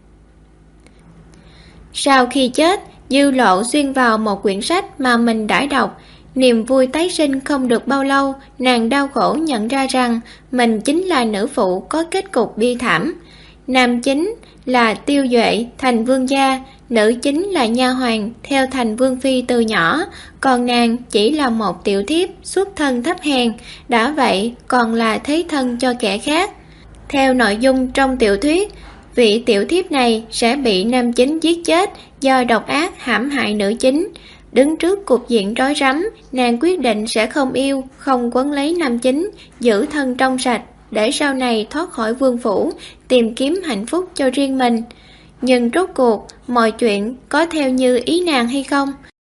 Sau khi chết, Dư Lộ xuyên vào một quyển sách mà mình đã đọc. Niềm vui tái sinh không được bao lâu, nàng đau khổ nhận ra rằng mình chính là nữ phụ có kết cục bi thảm. Nam chính là Tiêu Duệ, thành vương gia, nữ chính là nha hoàn theo thành vương phi từ nhỏ, còn nàng chỉ là một tiểu thiếp xuất thân thấp hèn, đã vậy còn là thế thân cho kẻ khác. Theo nội dung trong tiểu thuyết, vị tiểu thiếp này sẽ bị nam chính giết chết do độc ác hãm hại nữ chính. Đứng trước cục diện rối rắm, nàng quyết định sẽ không yêu, không quấn lấy nam chính, giữ thân trong sạch để sau này thoát khỏi vương phủ, tìm kiếm hạnh phúc cho riêng mình. Nhưng rốt cuộc, mọi chuyện có theo như ý nàng hay không?